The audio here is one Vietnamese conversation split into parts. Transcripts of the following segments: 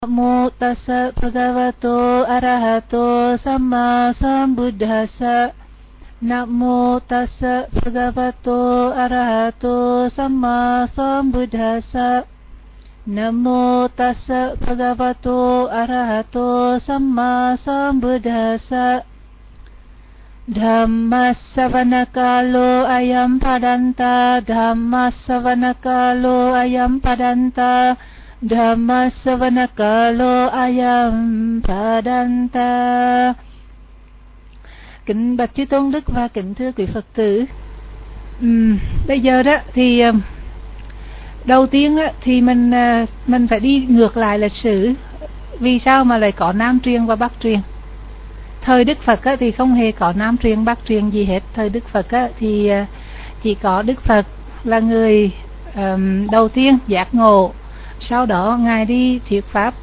Namo tassa bhagavato arahato samma sambuddhassa. Namo tassa bhagavato arahato samma sambuddhassa. Namo tassa bhagavato arahato samma sambuddhassa. Dhammasavanakalo ayam padanta, Dhammasavanakalo ayam padanta, Dhammasavanakalo ayam padanta. Kính bạch Chư Tôn Đức và kính thưa quý Phật tử. Bây giờ đó thì đầu tiên đó, thì mình phải đi ngược lại lịch sử. Vì sao mà lại có Nam truyền và Bắc truyền? Thời Đức Phật á, thì không hề có Nam truyền Bắc truyền gì hết. Thời Đức Phật á, thì chỉ có Đức Phật là người đầu tiên giác ngộ. Sau đó Ngài đi thuyết pháp.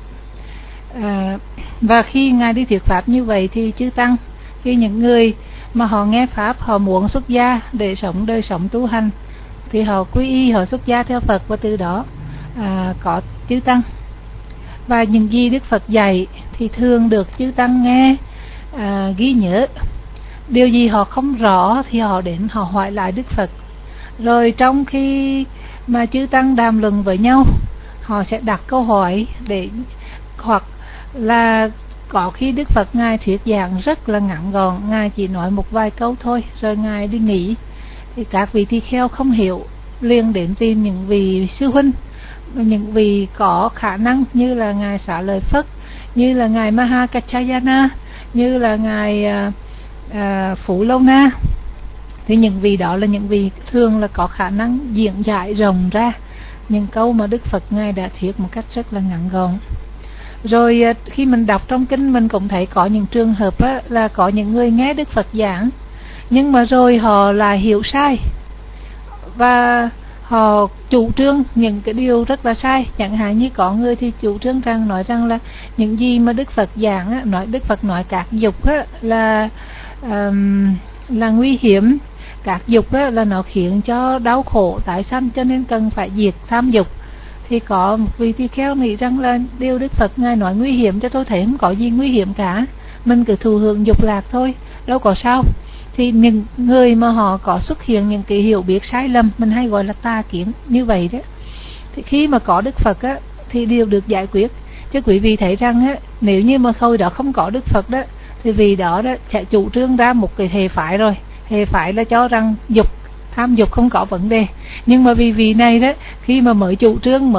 Và khi Ngài đi thuyết pháp như vậy thì chư Tăng, khi những người mà họ nghe pháp, họ muốn xuất gia để sống đời sống tu hành, thì họ quy y, họ xuất gia theo Phật, và từ đó có chư Tăng. Và những gì Đức Phật dạy thì thường được chư Tăng nghe, ghi nhớ. Điều gì họ không rõ thì họ đến họ hỏi lại Đức Phật. Rồi trong khi mà chư Tăng đàm luận với nhau, họ sẽ đặt câu hỏi để, hoặc là có khi Đức Phật Ngài thuyết giảng rất là ngắn gọn, Ngài chỉ nói một vài câu thôi rồi Ngài đi nghỉ. Thì các vị tỳ kheo không hiểu, liền đến tìm những vị sư huynh, những vị có khả năng, như là Ngài Xá Lợi Phất, như là Ngài Mahakaccayana, như là Ngài Phú Lâu Na. Thì những vị đó là những vị thường là có khả năng diễn giải rộng ra những câu mà Đức Phật Ngài đã thuyết một cách rất là ngắn gọn. Rồi khi mình đọc trong kinh, mình cũng thấy có những trường hợp á, là có những người nghe Đức Phật giảng, nhưng mà rồi họ lại hiểu sai và họ chủ trương những cái điều rất là sai. Chẳng hạn như có người thì chủ trương rằng, nói rằng là những gì mà Đức Phật giảng á, Đức Phật nói các dục á, là nguy hiểm, các dục á, là nó khiến cho đau khổ tái sanh, cho nên cần phải diệt tham dục. Thì có một vị tỳ kheo nghĩ rằng là điều Đức Phật Ngài nói nguy hiểm, cho tôi thấy không có gì nguy hiểm cả, mình cứ thụ hưởng dục lạc thôi, đâu có sao. Thì những người mà họ có xuất hiện những cái hiểu biết sai lầm, mình hay gọi là tà kiến như vậy đó, thì khi mà có Đức Phật á, thì đều được giải quyết. Chứ quý vị thấy rằng á, nếu như mà thôi đó không có Đức Phật đó, thì vì đó đó sẽ chủ trương ra một cái hệ phái rồi. Hệ phái là cho rằng tham dục không có vấn đề. Nhưng mà vì vị này đó, khi mà mới chủ trương,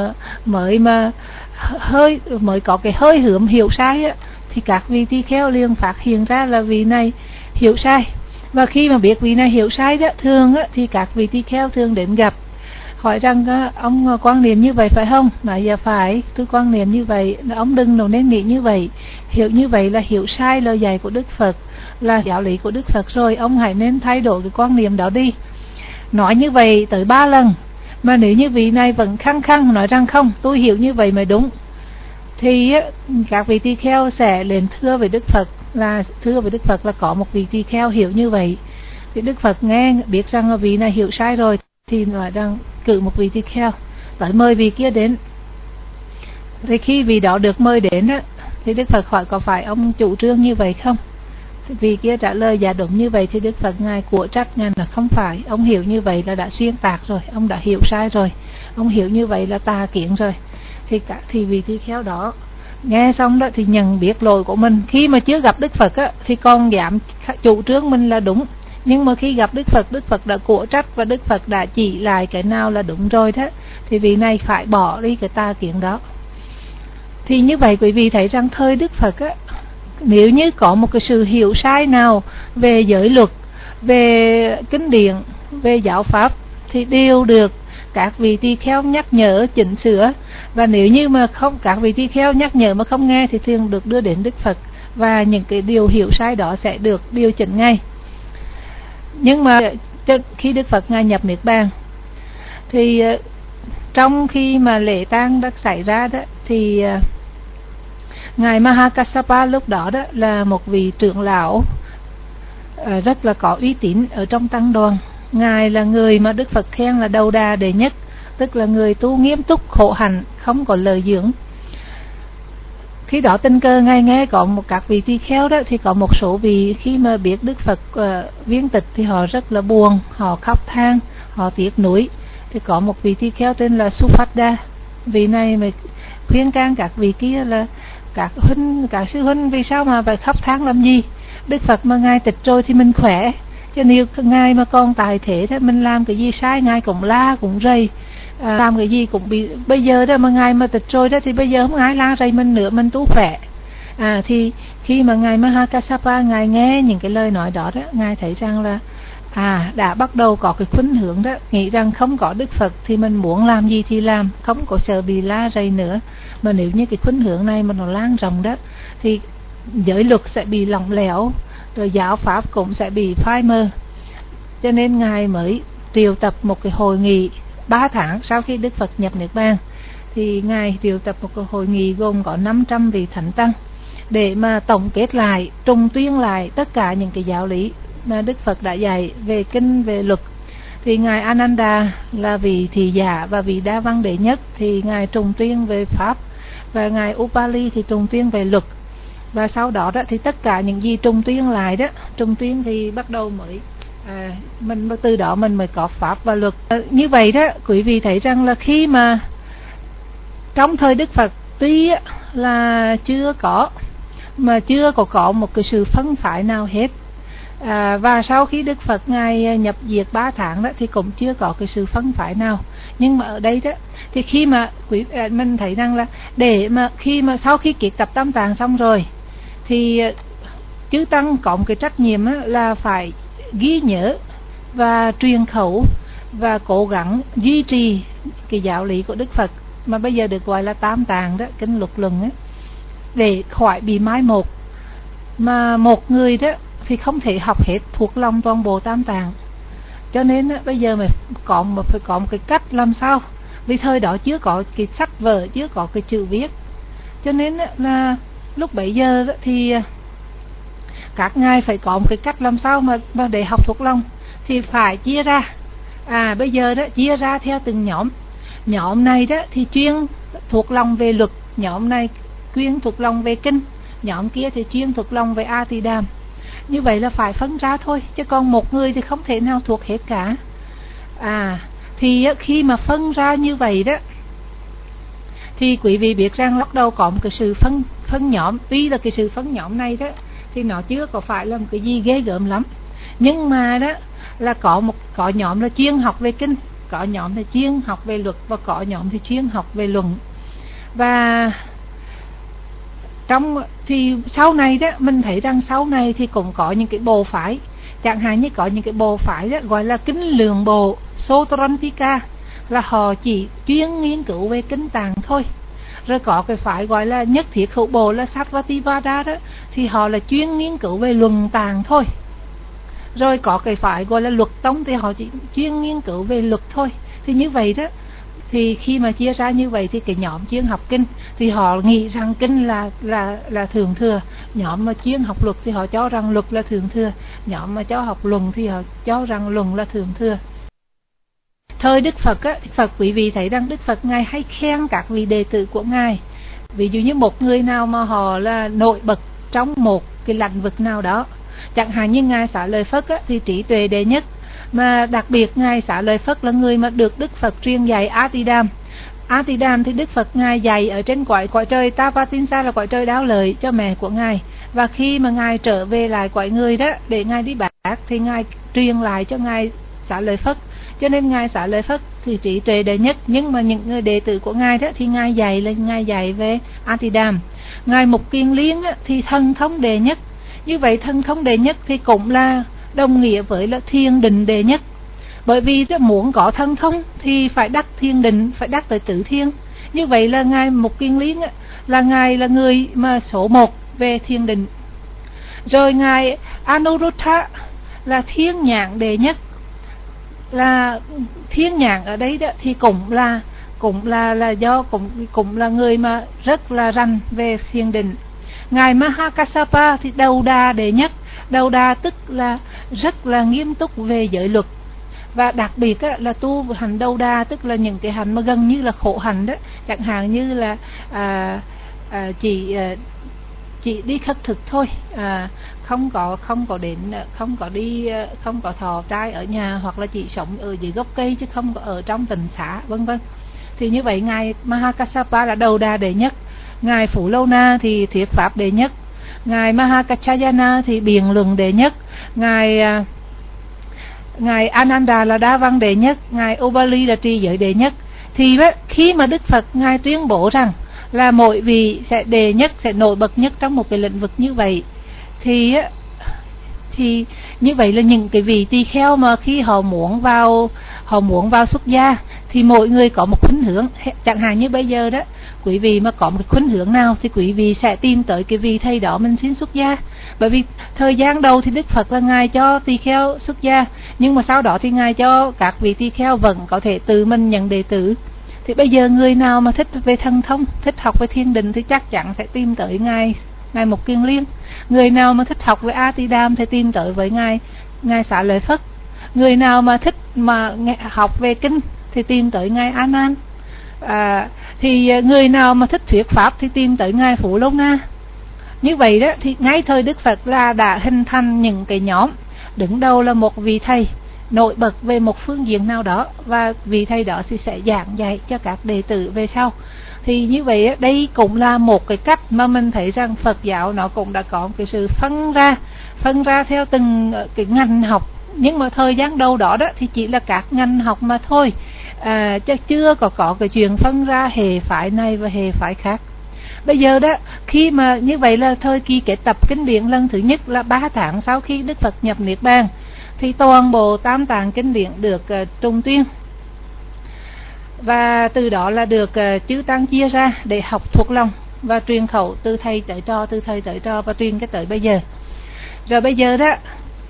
mới có cái hơi hướng hiểu sai á, thì các vị tỳ kheo liền phát hiện ra là vị này hiểu sai. Và khi mà biết vị này hiểu sai đó, thường á, thì các vị tỳ kheo thường đến gặp, hỏi rằng ông quan niệm như vậy phải không? Nói dạ phải, tôi quan niệm như vậy, ông đừng nên nghĩ như vậy, hiểu như vậy là hiểu sai lời dạy của Đức Phật, là giáo lý của Đức Phật rồi, ông hãy nên thay đổi cái quan niệm đó đi. Nói như vậy tới 3 lần, mà nếu như vị này vẫn khăng khăng nói rằng không, tôi hiểu như vậy mới đúng, thì các vị tỳ kheo sẽ lên thưa với Đức Phật, là có một vị tỳ kheo hiểu như vậy. Thì Đức Phật nghe biết rằng vị này hiểu sai rồi, thì nói rằng cử một vị tỳ kheo tới mời vị kia đến. Thì khi vị đó được mời đến á, thì Đức Phật hỏi có phải ông chủ trương như vậy không? Thì vị kia trả lời dạ đúng như vậy. Thì Đức Phật Ngài của trách Ngài là không phải, ông hiểu như vậy là đã xuyên tạc rồi, ông đã hiểu sai rồi, ông hiểu như vậy là tà kiến rồi. Thì vị tỳ kheo đó nghe xong đó thì nhận biết lỗi của mình. Khi mà chưa gặp Đức Phật á, thì còn dám chủ trương mình là đúng, nhưng mà khi gặp Đức Phật đã của trách và Đức Phật đã chỉ lại cái nào là đúng rồi đó, thì vị này phải bỏ đi cái tà kiến đó. Thì như vậy quý vị thấy rằng thời Đức Phật á, nếu như có một cái sự hiểu sai nào về giới luật, về kinh điển, về giáo pháp, thì đều được các vị tỳ kheo nhắc nhở chỉnh sửa. Và nếu như mà không, các vị tỳ kheo nhắc nhở mà không nghe, thì thường được đưa đến Đức Phật, và những cái điều hiểu sai đó sẽ được điều chỉnh ngay. Nhưng mà khi Đức Phật Ngài nhập Niết Bàn, thì trong khi mà lễ tang đã xảy ra đó, thì Ngài Mahakassapa lúc đó đó là một vị trưởng lão rất là có uy tín ở trong tăng đoàn. Ngài là người mà Đức Phật khen là đầu đà đệ nhất, tức là người tu nghiêm túc khổ hạnh, không có lời dưỡng. Khi đó tình cờ ngài nghe có một các vị tỳ kheo đó, thì có một số vị khi mà biết Đức Phật viên tịch thì họ rất là buồn, họ khóc than, họ tiếc nuối. Thì có một vị tỳ kheo tên là Suphada, vị này mà khuyên can các vị kia là các sư huynh vì sao mà phải khóc than làm gì? Đức Phật mà ngài tịch rồi thì mình khỏe, cho nếu ngài mà còn tại thế thì mình làm cái gì sai ngài cũng la cũng rầy, làm cái gì cũng bị. Bây giờ đó mà ngài mà tịch rồi đó thì bây giờ không ai la rầy mình nữa, mình tu khỏe. Thì khi mà ngài Mahakassapa ngài nghe những cái lời nói đó đó, ngài thấy rằng là đã bắt đầu có cái khuynh hướng đó, nghĩ rằng không có Đức Phật thì mình muốn làm gì thì làm, không có sợ bị la rầy nữa. Mà nếu như cái khuynh hướng này mà nó lan rộng đó thì giới luật sẽ bị lỏng lẻo, rồi giáo pháp cũng sẽ bị phai mờ. Cho nên ngài mới triệu tập một cái hội nghị 3 tháng sau khi Đức Phật nhập Niết Bàn, thì ngài triệu tập một cái hội nghị gồm có 500 vị thánh tăng để mà tổng kết lại, trùng tuyên lại tất cả những cái giáo lý mà Đức Phật đã dạy về kinh, về luật. Thì ngài Ananda là vị thị giả và vị đa văn đệ nhất, thì ngài trùng tuyên về pháp, và ngài Upali thì trùng tuyên về luật. Và sau đó đó thì tất cả những gì trùng tuyên lại đó, trùng tuyên thì bắt đầu mới mình từ đó mình mới có pháp và luật. Như vậy đó, quý vị thấy rằng là khi mà trong thời Đức Phật tuy là chưa có một cái sự phân phái nào hết, và sau khi Đức Phật ngài nhập diệt 3 tháng đó thì cũng chưa có cái sự phân phái nào. Nhưng mà ở đây đó thì khi mà mình thấy rằng là để mà khi mà sau khi kiết tập Tam Tạng xong rồi thì chư tăng có một cái trách nhiệm là phải ghi nhớ và truyền khẩu và cố gắng duy trì cái giáo lý của Đức Phật mà bây giờ được gọi là Tam Tạng đó, kinh luật luận ấy, để khỏi bị mai một. Mà một người đó thì không thể học hết thuộc lòng toàn bộ Tam Tạng, cho nên bây giờ phải có một cái cách làm sao, vì thời đó chưa có cái sách vở, chưa có cái chữ viết, cho nên là lúc bấy giờ thì các ngài phải có một cái cách làm sao mà để học thuộc lòng thì phải chia ra. Bây giờ đó chia ra theo từng nhóm này đó thì chuyên thuộc lòng về luật, nhóm này chuyên thuộc lòng về kinh, nhóm kia thì chuyên thuộc lòng về A Tỳ Đàm. Như vậy là phải phân ra thôi, chứ còn một người thì không thể nào thuộc hết cả. Thì khi mà phân ra như vậy đó thì quý vị biết rằng bắt đầu có một cái sự phân nhóm. Tuy là cái sự phân nhóm này đó thì nó chưa có phải là một cái gì ghê gớm lắm, nhưng mà đó là có nhóm là chuyên học về kinh, có nhóm là chuyên học về luật, và có nhóm thì chuyên học về luận. Và thì sau này đó mình thấy rằng sau này thì cũng có những cái bộ phái, chẳng hạn như có những cái bộ phái đó gọi là kính lượng bộ Sotrantika, là họ chỉ chuyên nghiên cứu về kinh tạng thôi. Rồi có cái phái gọi là nhất thiết hữu bộ là Sattvativada đó, thì họ là chuyên nghiên cứu về luận tạng thôi. Rồi có cái phái gọi là luật tông, thì họ chỉ chuyên nghiên cứu về luật thôi. Thì như vậy đó, thì khi mà chia ra như vậy thì cái nhóm chuyên học kinh thì họ nghĩ rằng kinh là thượng thừa, nhóm mà chuyên học luật thì họ cho rằng luật là thượng thừa, nhóm mà cho học luận thì họ cho rằng luận là thượng thừa. Thời Đức Phật á, Phật quý vị thấy rằng Đức Phật ngài hay khen các vị đệ tử của ngài. Ví dụ như một người nào mà họ là nổi bật trong một cái lĩnh vực nào đó, chẳng hạn như ngài Xá Lợi Phất á, thì trí tuệ đệ nhất, mà đặc biệt ngài Xá Lợi Phất là người mà được Đức Phật truyền dạy A Tỳ Đàm. A Tỳ Đàm thì Đức Phật ngài dạy ở trên cõi trời Tavatinsa, là cõi trời đáo lợi cho mẹ của ngài. Và khi mà ngài trở về lại cõi người đó để ngài đi bác thì ngài truyền lại cho ngài Xá Lợi Phất. Cho nên ngài Xá Lợi Phất thì trí tuệ đệ nhất, nhưng mà những người đệ tử của ngài đó thì ngài dạy về A Tỳ Đàm. Ngài Mục Kiền Liên đó, thì thần thông đệ nhất. Như vậy thần thông đệ nhất thì cũng là đồng nghĩa với là thiền định đệ nhất. Bởi vì muốn có thần thông thì phải đắc thiền định, phải đắc tới tứ thiên. Như vậy là ngài Mục Kiền Liên là ngài là người mà số 1 về thiền định. Rồi ngài Anuruddha là thiên nhãn đệ nhất. Là thiên nhãn ở đây đó thì cũng là người mà rất là rành về thiền định. Ngài Mahakassapa thì đầu đà đệ nhất. Đầu đà tức là rất là nghiêm túc về giới luật, và đặc biệt là tu hành đầu đà tức là những cái hành mà gần như là khổ hành đó, chẳng hạn như là chỉ đi khất thực thôi, không có thọ trai ở nhà, hoặc là chỉ sống ở dưới gốc cây chứ không có ở trong tịnh xá, vân vân. Thì như vậy ngài Mahakassapa là đầu đà đệ nhất, ngài Phú Lâu Na thì thuyết pháp đệ nhất, ngài Mahakachayana thì biện luận đệ nhất, ngài Ananda là đa văn đệ nhất, ngài Ubali là trì giới đệ nhất. Thì khi mà Đức Phật ngài tuyên bố rằng là mỗi vị sẽ đệ nhất, sẽ nổi bật nhất trong một cái lĩnh vực như vậy, thì như vậy là những cái vị tỳ kheo mà khi họ muốn vào xuất gia thì mỗi người có một khuynh hướng. Chẳng hạn như bây giờ đó, quý vị mà có một cái khuynh hướng nào thì quý vị sẽ tìm tới cái vị thầy đó mình xin xuất gia. Bởi vì thời gian đầu thì Đức Phật là ngài cho tỳ kheo xuất gia, nhưng mà sau đó thì ngài cho các vị tỳ kheo vẫn có thể tự mình nhận đệ tử. Thì bây giờ người nào mà thích về thần thông, thích học về thiên định thì chắc chắn sẽ tìm tới ngài Mục Kiền Liên. Người nào mà thích học về A Tỳ Đàm thì tìm tới với ngài Xá Lợi Phất. Người nào mà thích mà học về kinh thì tìm tới ngài A Nan. Thì người nào mà thích thuyết pháp thì tìm tới ngài Phú Lâu Na. Như vậy đó thì ngay thời Đức Phật là đã hình thành những cái nhóm, đứng đầu là một vị thầy nổi bật về một phương diện nào đó, và vị thầy đó thì sẽ giảng dạy cho các đệ tử về sau. Thì như vậy đây cũng là một cái cách mà mình thấy rằng Phật giáo nó cũng đã có cái sự phân ra theo từng cái ngành học. Nhưng mà thời gian đầu đó thì chỉ là các ngành học mà thôi, chứ chưa có cái chuyện phân ra hệ phái này và hệ phái khác. Bây giờ đó, khi mà như vậy là thời kỳ kết tập kinh điển lần thứ nhất là 3 tháng sau khi Đức Phật nhập Niết Bàn, thì toàn bộ Tam Tạng kinh điển được trùng tuyên, và từ đó là được chư tăng chia ra để học thuộc lòng và truyền khẩu từ thầy tới trò và truyền cái tới bây giờ. Rồi bây giờ đó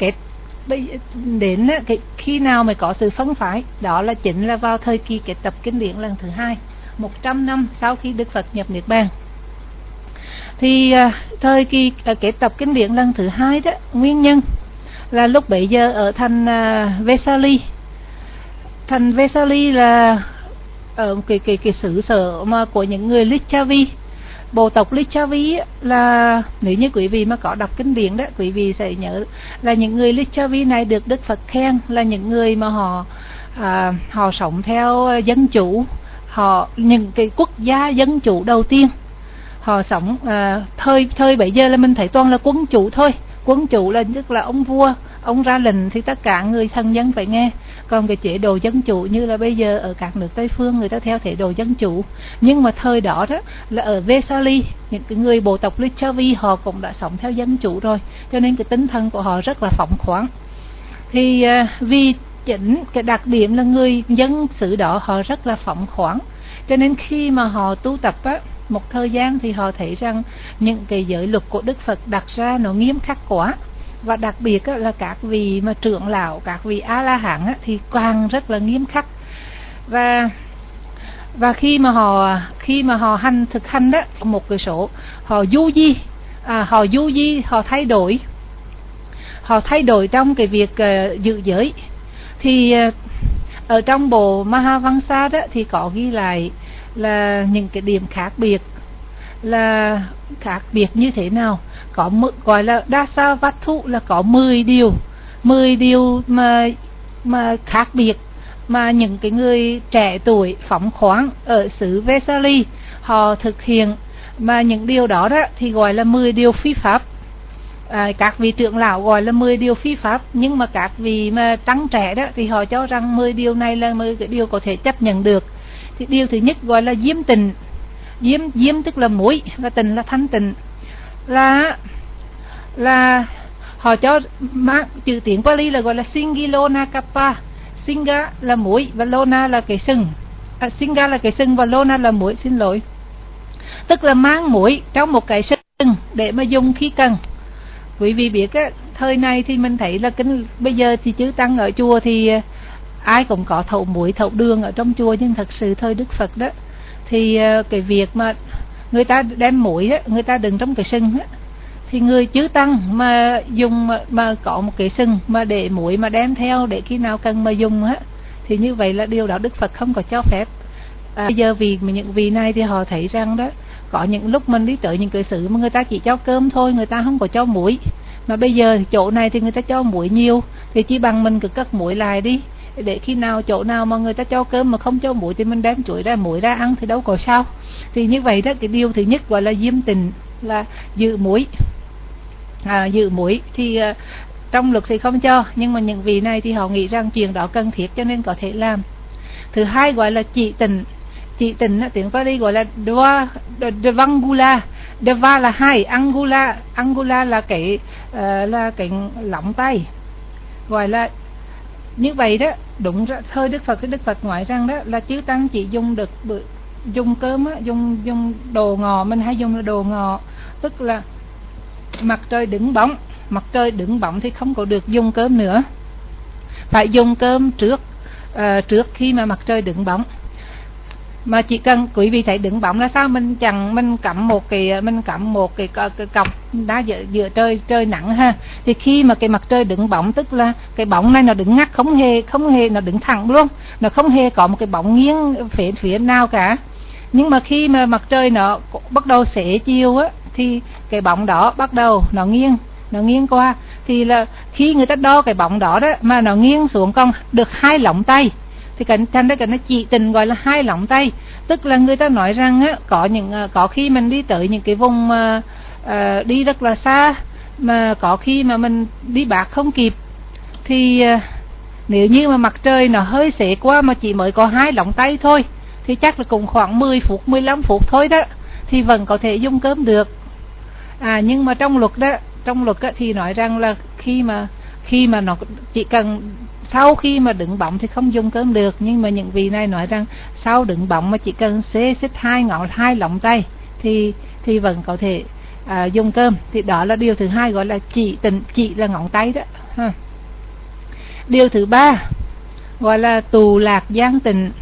đến khi nào mới có sự phân phái, đó là chính là vào thời kỳ kết tập kinh điển lần thứ 2, 100 năm sau khi Đức Phật nhập Niết Bàn. Thì thời kỳ kết tập kinh điển lần thứ 2 đó, nguyên nhân là lúc bấy giờ ở thành Vesali. Thành Vesali là ở cái xứ sở mà của những người Licchavi. Bộ tộc Licchavi là, nếu như quý vị mà có đọc kinh điển đó, quý vị sẽ nhớ là những người Licchavi này được Đức Phật khen là những người mà họ sống theo dân chủ, những cái quốc gia dân chủ đầu tiên. Họ sống thời bấy giờ là mình thấy toàn là quân chủ thôi. Quân chủ là tức là ông vua, ông ra lệnh thì tất cả người thân dân phải nghe. Còn cái chế độ dân chủ như là bây giờ ở các nước Tây phương, người ta theo chế độ dân chủ. Nhưng mà thời đó là ở Vesali, những cái người bộ tộc Licchavi họ cũng đã sống theo dân chủ rồi, cho nên cái tinh thần của họ rất là phóng khoáng. Thì vì chính cái đặc điểm là người dân xứ đó họ rất là phóng khoáng, cho nên khi mà họ tu tập một thời gian thì họ thấy rằng những cái giới luật của Đức Phật đặt ra nó nghiêm khắc quá. Và đặc biệt là các vị mà trưởng lão, các vị A-la-hán thì càng rất là nghiêm khắc. Và khi mà họ thực hành đó, một cái số họ du di, họ thay đổi trong cái việc giữ giới. Thì ở trong bộ Mahavamsa đó thì có ghi lại là những cái điểm khác biệt. Là khác biệt như thế nào? Có gọi là Dasavattu, là có 10 điều mà khác biệt mà những cái người trẻ tuổi phóng khoáng ở xứ Vesali họ thực hiện, mà những điều đó thì gọi là 10 điều phi pháp. Các vị trưởng lão gọi là 10 điều phi pháp, nhưng mà các vị mà trắng trẻ đó thì họ cho rằng 10 điều này là 10 cái điều có thể chấp nhận được. Thì điều thứ nhất gọi là diêm tịnh. Diêm tức là muối và tịnh là thanh tịnh. Là họ cho chữ tiếng Pali là gọi là Singilona Kappa. Singa là muối và Lona là cái sừng. Singa là cái sừng và Lona là muối, xin lỗi. Tức là mang muối trong một cái sừng để mà dùng khi cần. Quý vị biết thời này thì mình thấy là bây giờ thì chư tăng ở chùa thì ai cũng có thậu muối, thậu đường ở trong chùa, nhưng thật sự thời Đức Phật đó thì cái việc mà người ta đem muối người ta đựng trong cái sừng thì người chư tăng mà dùng mà có một cái sừng mà để muối mà đem theo để khi nào cần mà dùng thì như vậy là điều đó Đức Phật không có cho phép. Bây giờ vì những vị này thì họ thấy rằng đó có những lúc mình đi tới những cái xứ mà người ta chỉ cho cơm thôi, người ta không có cho muối. Mà bây giờ thì chỗ này thì người ta cho muối nhiều, thì chỉ bằng mình cứ cất muối lại đi, để khi nào chỗ nào mà người ta cho cơm mà không cho muối thì mình đem chuối ra muối ra ăn thì đâu có sao. Thì như vậy đó, cái điều thứ nhất gọi là diêm tịnh, là giữ muối. Giữ muối thì trong luật thì không cho, nhưng mà những vị này thì họ nghĩ rằng chuyện đó cần thiết cho nên có thể làm. Thứ hai gọi là chỉ tịnh. Chỉ tịnh tiếng Pali gọi là Devangula. Deva là hai, Angula là cái lỏng tay. Gọi là như vậy đó. Đúng ra thôi, Đức Phật nói rằng đó là chư tăng chỉ dùng cơm á, dùng đồ ngọ, mình hay dùng đồ ngọ, tức là mặt trời đứng bóng thì không có được dùng cơm nữa, phải dùng cơm trước khi mà mặt trời đứng bóng. Mà chỉ cần quý vị thấy đứng bóng là sao, mình cắm một cái cọc đá giữa trời nắng ha, thì khi mà cái mặt trời đứng bóng tức là cái bóng này nó đứng ngắt, không hề nó đứng thẳng luôn, nó không hề có một cái bóng nghiêng phía nào cả. Nhưng mà khi mà mặt trời nó bắt đầu xế chiều á, thì cái bóng đó bắt đầu nó nghiêng qua, thì là khi người ta đo cái bóng đó mà nó nghiêng xuống còn được 2 lóng tay, thì thành ra cái nó chỉ tịnh gọi là 2 lóng tay. Tức là người ta nói rằng á, có khi mình đi tới những cái vùng đi rất là xa, mà có khi mà mình đi bạc không kịp, thì nếu như mà mặt trời nó hơi xế qua mà chỉ mới có 2 lóng tay thôi, thì chắc là cũng khoảng 10 phút 15 phút thôi đó, thì vẫn có thể dùng cơm được. Nhưng mà trong luật thì nói rằng là khi mà nó chỉ cần sau khi mà đứng bóng thì không dùng cơm được. Nhưng mà những vị này nói rằng sau đứng bóng mà chỉ cần xích 2 lóng tay thì vẫn có thể dùng cơm. Thì đó là điều thứ hai gọi là chỉ tịnh, chỉ là ngón tay đó ha. Điều thứ ba gọi là tù lạc giang tịnh.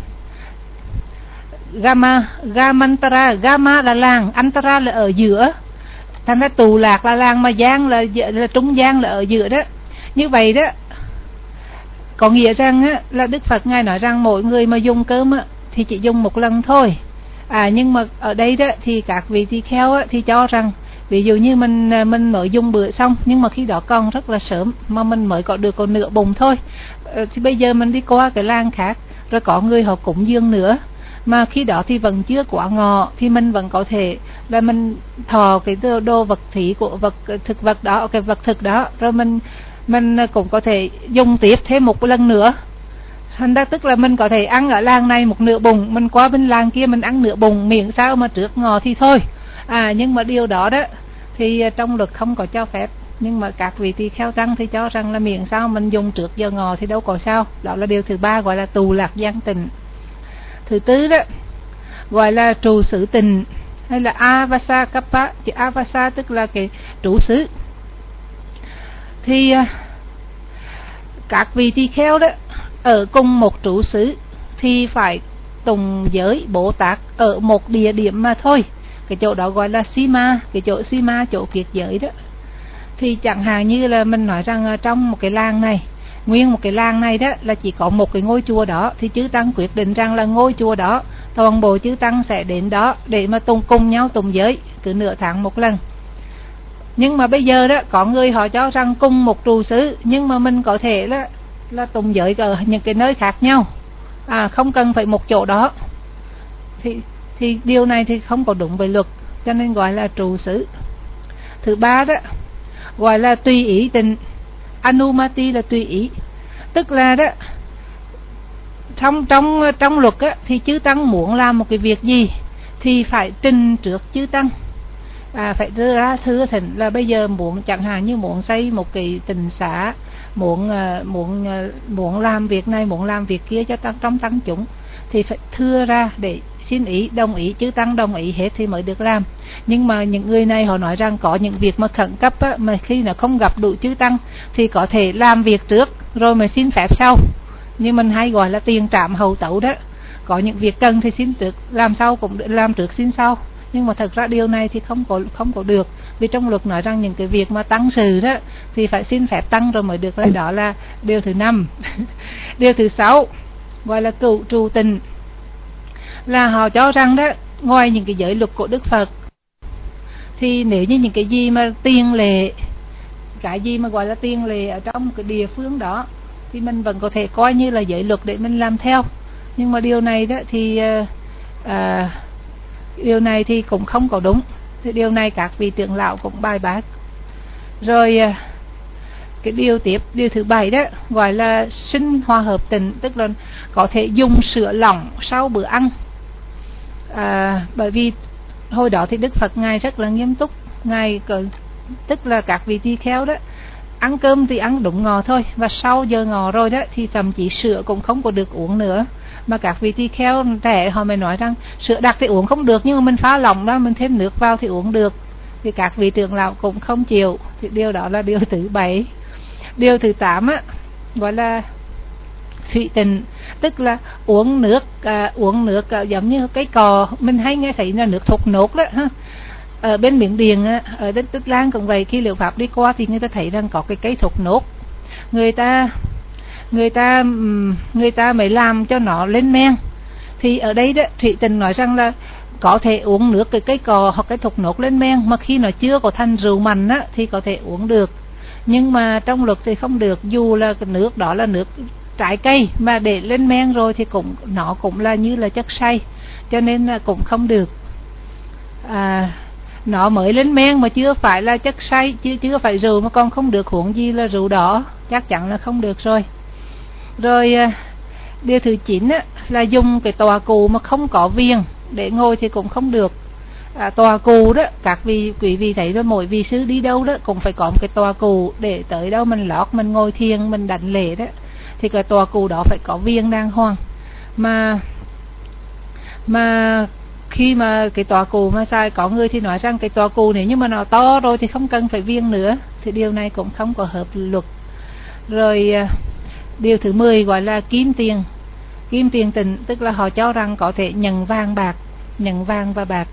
Gamantara, Gama là làng, Antara là ở giữa, thành ra tù lạc là làng, mà giang là trung gian là ở giữa đó. Như vậy đó có nghĩa rằng á, là Đức Phật Ngài nói rằng mỗi người mà dùng cơm á, thì chỉ dùng một lần thôi. Nhưng mà ở đây đó thì các vị tỳ kheo á, thì cho rằng ví dụ như mình mới dùng bữa xong, nhưng mà khi đó còn rất là sớm, mà mình mới có được còn nửa bụng thôi, thì bây giờ mình đi qua cái làng khác, rồi có người họ cúng dường nữa, mà khi đó thì vẫn chưa quá ngọ, thì mình vẫn có thể là mình thọ cái đồ vật thí của thực vật đó, cái vật thực đó, rồi mình cũng có thể dùng tiếp thêm một lần nữa. Thành ra tức là mình có thể ăn ở làng này một nửa bụng, mình qua bên làng kia mình ăn nửa bụng, miệng sao mà trước ngọ thì thôi. Nhưng mà điều đó đó thì trong luật không có cho phép, nhưng mà các vị tỳ kheo tăng thì cho rằng là miệng sao mình dùng trước giờ ngọ thì đâu có sao. Đó là điều thứ ba gọi là tù lạc giang tịnh. Thứ tư đó gọi là trụ xứ tịnh, hay là Avasa Kappa. Chữ Avasa tức là cái trụ xứ. Thì các vị tỳ kheo đó ở cùng một trụ xứ thì phải tùng giới Bồ Tát ở một địa điểm mà thôi. Cái chỗ đó gọi là Sima, cái chỗ Sima, chỗ kiệt giới đó. Thì chẳng hạn như là mình nói rằng trong một cái làng này, nguyên một cái làng này đó là chỉ có một cái ngôi chùa đó, thì chư tăng quyết định rằng là ngôi chùa đó toàn bộ chư tăng sẽ đến đó để mà cùng nhau tùng giới cứ nửa tháng một lần. Nhưng mà bây giờ đó có người họ cho rằng cùng một trụ xứ, nhưng mà mình có thể là tùng giới ở những cái nơi khác nhau, không cần phải một chỗ đó, thì điều này thì không có đúng với luật, cho nên gọi là trụ xứ. Thứ ba đó gọi là tùy ý tịnh. Anumati là tùy ý, tức là đó trong luật á, thì chư tăng muốn làm một cái việc gì thì phải trình trước chư tăng, phải đưa ra thưa thỉnh là bây giờ chẳng hạn như muốn xây một cái tịnh xá, muốn làm việc này, muốn làm việc kia cho trong tăng chúng, thì phải thưa ra để xin ý, đồng ý, chư tăng đồng ý hết thì mới được làm. Nhưng mà những người này họ nói rằng có những việc mà khẩn cấp á, mà khi nó không gặp đủ chư tăng thì có thể làm việc trước rồi mà xin phép sau, như mình hay gọi là tiền trạm hậu tấu đó. Có những việc cần thì xin trước, làm sau cũng làm trước xin sau. Nhưng mà thật ra điều này thì không có được, vì trong luật nói rằng những cái việc mà tăng sự đó thì phải xin phép tăng rồi mới được. Đó là điều thứ 5. Điều thứ 6 gọi là cựu trụ tịnh, là họ cho rằng đó ngoài những cái giới luật của Đức Phật, thì nếu như những cái gì mà tiền lệ, cái gì mà gọi là tiền lệ ở trong cái địa phương đó thì mình vẫn có thể coi như là giới luật để mình làm theo. Nhưng mà điều này đó thì điều này thì cũng không có đúng. Thì điều này các vị trưởng lão cũng bài bác. Rồi cái điều thứ 7 đó gọi là sinh hòa hợp tịnh, tức là có thể dùng sữa lỏng sau bữa ăn. Bởi vì hồi đó thì Đức Phật ngài rất là nghiêm túc, ngài tức là các vị tỳ kheo đó ăn cơm thì ăn đúng ngọ thôi, và sau giờ ngọ rồi đó thì thậm chí sữa cũng không có được uống nữa. Mà các vị tỳ kheo trẻ họ mới nói rằng sữa đặc thì uống không được, nhưng mà mình pha lỏng đó, mình thêm nước vào thì uống được. Thì các vị trưởng lão cũng không chịu. Thì điều đó là điều thứ 7. Điều thứ 8 á gọi là thủy tịnh, tức là uống nước giống như cái cò mình hay nghe thấy là nước thục nốt đó ha. Ở bên Miến Điện á, ở đất Tích Lan cũng vậy, khi Liệu Pháp đi qua thì người ta thấy rằng có cái cây thục nốt, người ta mới làm cho nó lên men. Thì ở đây đó thủy tịnh nói rằng là có thể uống nước cái cây cò hoặc cái thục nốt lên men, mà khi nó chưa có thành rượu mạnh á thì có thể uống được. Nhưng mà trong luật thì không được, dù là cái nước đó là nước trái cây mà để lên men rồi thì nó cũng là như là chất say, cho nên là cũng không được. Nó mới lên men mà chưa phải là chất say, chưa phải rượu mà còn không được, huống gì là rượu đỏ, chắc chắn là không được rồi. Rồi điều thứ 9 á, là dùng cái tòa cụ mà không có viền để ngồi thì cũng không được. Tòa cụ đó, quý vị thấy đó, mỗi vị sư đi đâu đó cũng phải có một cái tòa cụ để tới đâu mình lót, mình ngồi thiền, mình đảnh lễ đó, thì cái tòa cụ đó phải có viền đàng hoàng. Mà khi mà cái tòa cụ mà sai, có người thì nói rằng cái tòa cụ nếu như mà nó to rồi thì không cần phải viền nữa, thì điều này cũng không có hợp luật. Rồi điều thứ 10 gọi là kim tiền tịnh, tức là họ cho rằng có thể nhận vàng và bạc.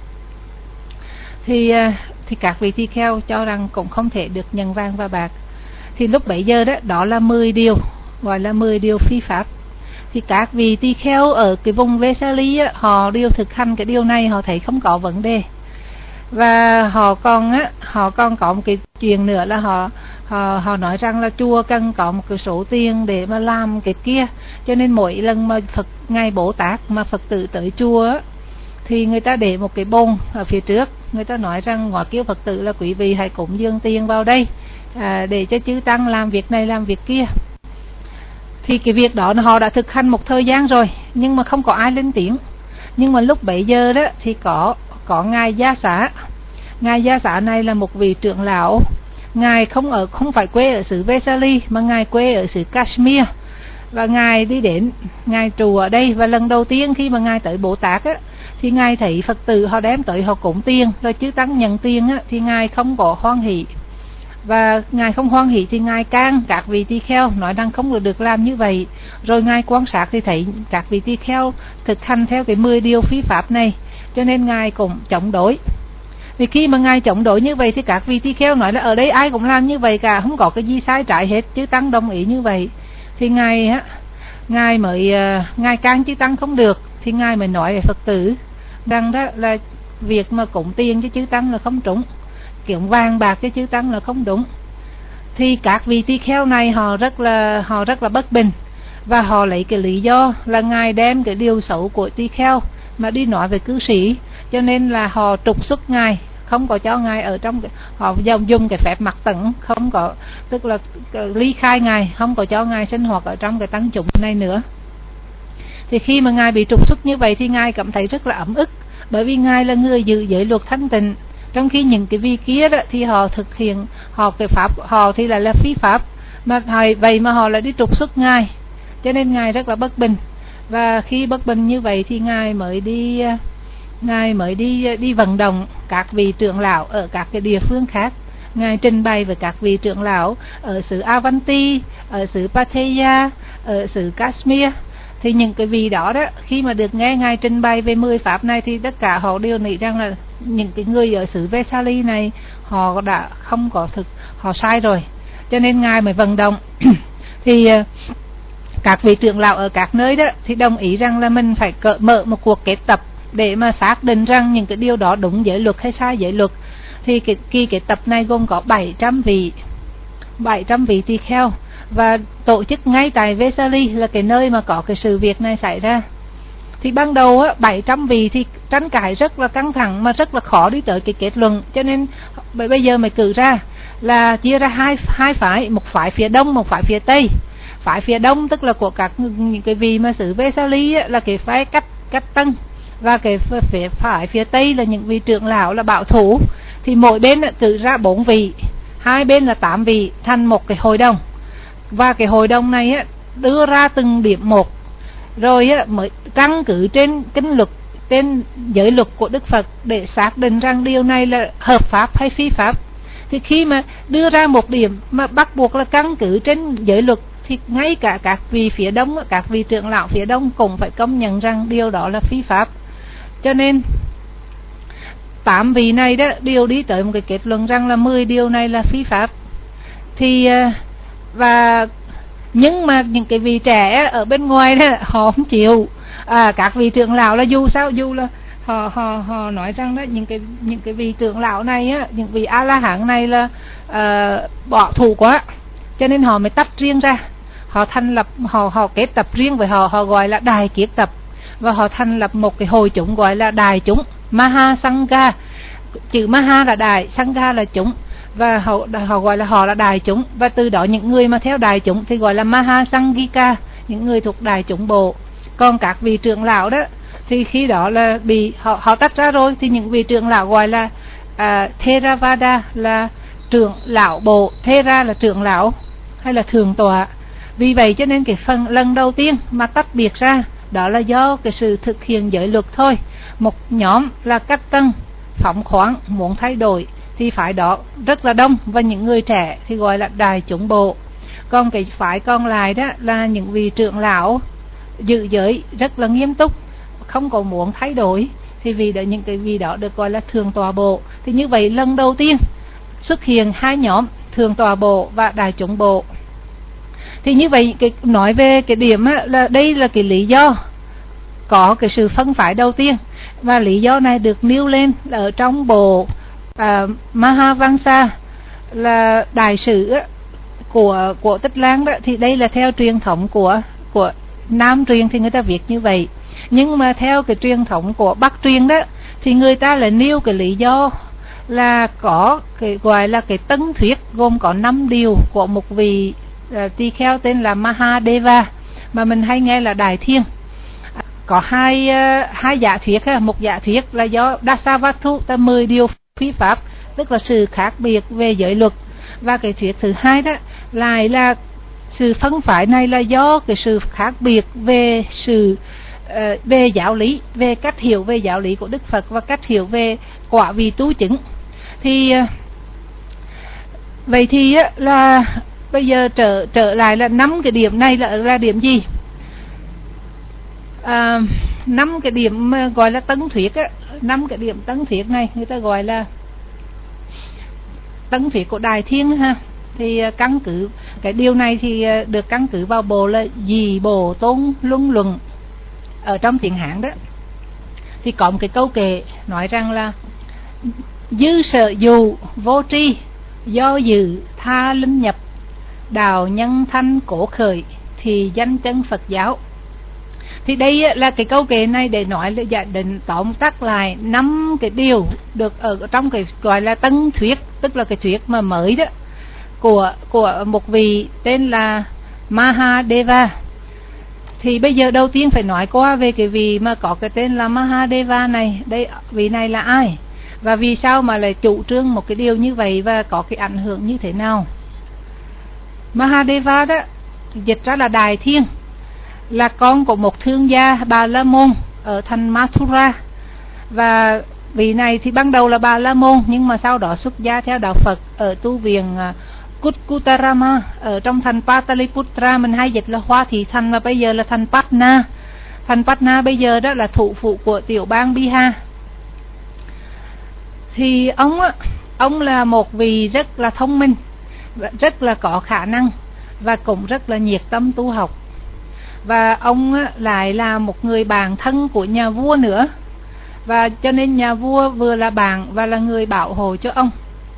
Thì các vị tỳ kheo cho rằng cũng không thể được nhận vàng và bạc. Thì lúc bấy giờ đó là 10 điều, gọi là 10 điều phi pháp. Thì các vị tỳ kheo ở cái vùng Vesali á, họ đều thực hành cái điều này, họ thấy không có vấn đề. Và họ còn có một cái chuyện nữa là họ nói rằng là chùa cần có một cái số tiền để mà làm cái kia, cho nên mỗi lần mà ngày Bồ Tát mà Phật tử tới chùa á, thì người ta để một cái bồn ở phía trước, người ta nói rằng ngõ kêu Phật tử là quý vị hãy cúng dường tiền vào đây để cho chư tăng làm việc này làm việc kia. Thì cái việc đó họ đã thực hành một thời gian rồi, nhưng mà không có ai lên tiếng. Nhưng mà lúc bấy giờ đó thì có ngài Gia Xá. Ngài Gia Xá này là một vị trưởng lão, ngài không phải quê ở xứ Vesali mà ngài quê ở xứ Kashmir, và ngài đi đến, ngài trụ ở đây. Và lần đầu tiên khi mà ngài tới Bồ Tát á, thì ngài thấy Phật tử họ đem tới họ cúng tiền rồi chư tăng nhận tiền á, thì ngài không có hoan hỷ. Và ngài không hoan hỷ thì ngài can các vị tỳ kheo, nói rằng không được làm như vậy. Rồi ngài quan sát thì thấy các vị tỳ kheo thực hành theo cái 10 điều phi pháp này, cho nên ngài cũng chống đối. Vì khi mà ngài chống đối như vậy thì các vị tỳ kheo nói là ở đây ai cũng làm như vậy cả, không có cái gì sai trái hết, chư tăng đồng ý như vậy. Thì ngài can chư tăng không được, thì ngài mới nói về Phật tử rằng đó là việc mà cúng tiền cho chư tăng là không trúng, kiểu vàng bạc cho chư tăng là không đúng. Thì các vị tỳ kheo này họ rất là bất bình, và họ lấy cái lý do là ngài đem cái điều xấu của tỳ kheo mà đi nói về cư sĩ, cho nên là họ trục xuất ngài, không có cho ngài ở trong họ dùng cái phép mặc tận, không có, tức là ly khai ngài, không có cho ngài sinh hoạt ở trong cái tăng chúng này nữa. Thì khi mà ngài bị trục xuất như vậy thì ngài cảm thấy rất là ấm ức, bởi vì ngài là người giữ giới luật thanh tịnh, trong khi những cái vị kia đó thì họ thực hiện cái pháp họ thì là phi pháp, mà vậy mà họ lại đi trục xuất ngài, cho nên ngài rất là bất bình. Và khi bất bình như vậy thì ngài mới đi vận động các vị trưởng lão ở các cái địa phương khác. Ngài trình bày với các vị trưởng lão ở xứ Avanti, ở xứ Pattaya, ở xứ Kashmir. Thì những cái vị đó khi mà được nghe ngài trình bày về 10 pháp này thì tất cả họ đều nghĩ rằng là những cái người ở xứ Vesali này họ đã không có họ sai rồi, cho nên ngài mới vận động. Thì các vị trưởng lão ở các nơi đó thì đồng ý rằng là mình phải mở một cuộc kết tập để mà xác định rằng những cái điều đó đúng giới luật hay sai giới luật. Thì cái tập này gồm có 700 vị tỳ kheo và tổ chức ngay tại Vesali, là cái nơi mà có cái sự việc này xảy ra. Thì ban đầu 700 vị thì tranh cãi rất là căng thẳng mà rất là khó đi tới cái kết luận, cho nên bây giờ mới cử ra là chia ra hai phái, một phái phía đông, một phái phía tây. Phái phía đông tức là của các những cái vị mà xứ Vesali là cái phái cách tân, và cái phái phía tây là những vị trưởng lão là bảo thủ. Thì mỗi bên cử ra 4 vị, hai bên là 8 vị, thành một cái hội đồng. Và cái hội đồng này đưa ra từng điểm một, rồi mới căn cứ trên kinh luật, trên giới luật của Đức Phật để xác định rằng điều này là hợp pháp hay phi pháp. Thì khi mà đưa ra một điểm mà bắt buộc là căn cứ trên giới luật, thì ngay cả các vị phía đông, các vị trưởng lão phía đông cũng phải công nhận rằng điều đó là phi pháp. Cho nên 8 vị này đó đều đi tới một cái kết luận rằng là 10 điều này là phi pháp. Thì và nhưng mà những cái vị trẻ ở bên ngoài đó họ không chịu. Các vị trưởng lão là dù là họ nói rằng đó những cái vị trưởng lão này những vị A La Hán này là bỏ thủ quá, cho nên họ mới tách riêng ra. Họ thành lập họ kết tập riêng với họ gọi là Đại Kiết Tập, và họ thành lập một cái hội chúng gọi là Đại Chúng Maha Sangha. Chữ Maha là đại, Sangha là chúng, và họ gọi là họ là đại chúng. Và từ đó những người mà theo đại chúng thì gọi là Maha Sanghika, những người thuộc đại chúng bộ. Còn các vị trưởng lão đó thì khi đó là bị họ tách ra rồi, thì những vị trưởng lão gọi là Theravada, là trưởng lão bộ. Thera là trưởng lão hay là thượng tọa. Vì vậy cho nên cái phần lần đầu tiên mà tách biệt ra đó là do cái sự thực hiện giới luật thôi. Một nhóm là cách tân, phóng khoáng, muốn thay đổi thì phái đó rất là đông, và những người trẻ thì gọi là đại chúng bộ. Còn cái phái còn lại đó là những vị trưởng lão giữ giới rất là nghiêm túc, không có muốn thay đổi, thì vì đó những cái vị đó được gọi là thường tọa bộ. Thì như vậy lần đầu tiên xuất hiện hai nhóm thường tọa bộ và đại chúng bộ. Thì như vậy nói về cái điểm là đây là cái lý do có cái sự phân phái đầu tiên, và lý do này được nêu lên ở trong bộ Mahavamsa, là đại sử của Tích Lan đó. Thì đây là theo truyền thống của Nam truyền thì người ta viết như vậy, nhưng mà theo cái truyền thống của Bắc truyền đó thì người ta lại nêu cái lý do là có cái gọi là cái Tấn Thuyết, gồm có 5 điều của một vị tỳ kheo tên là Mahadeva, mà mình hay nghe là Đại Thiên. Có hai giả thuyết, một giả thuyết là do Dasavathu, 10 điều phi pháp, tức là sự khác biệt về giới luật. Và cái thuyết thứ hai đó lại là sự phân phái này là do cái sự khác biệt về về giáo lý, về cách hiểu về giáo lý của Đức Phật và cách hiểu về quả vị tu chứng. Thì vậy thì là bây giờ trở lại là 5 cái điểm này là điểm gì? 5 cái điểm gọi là Tấn Thuyết 5 cái điểm Tấn Thuyết này người ta gọi là Tấn Thuyết của Đại Thiên ha. Thì căn cứ cái điều này thì được căn cứ vào bộ là Dị Bồ Tôn Luân Luận ở trong tiếng Hán đó. Thì có một cái câu kệ nói rằng là dư sở dù vô tri, do dự tha linh nhập, đào nhân thanh cổ khởi, thì danh chân Phật giáo. Thì đây là cái câu kệ này để nói là giả định tóm tắt lại 5 cái điều được ở trong cái gọi là Tấn Thuyết, tức là cái thuyết mà mới đó của một vị tên là Mahadeva. Thì bây giờ đầu tiên phải nói qua về cái vị mà có cái tên là Mahadeva này. Đây, vị này là ai và vì sao mà lại chủ trương một cái điều như vậy và có cái ảnh hưởng như thế nào. Mahadeva đó dịch ra là Đại Thiên, là con của một thương gia Bà La Môn ở thành Mathura. Và vị này thì ban đầu là Bà La Môn, nhưng mà sau đó xuất gia theo đạo Phật ở tu viện Kutkutarama ở trong thành Pataliputra. Mình hay dịch là Hoa Thị Thành, và bây giờ là thành Patna. Thành Patna bây giờ đó là thủ phủ của tiểu bang Bihar. Thì ông là một vị rất là thông minh, rất là có khả năng và cũng rất là nhiệt tâm tu học. Và ông lại là một người bạn thân của nhà vua nữa. và cho nên nhà vua vừa là bạn và là người bảo hộ cho ông.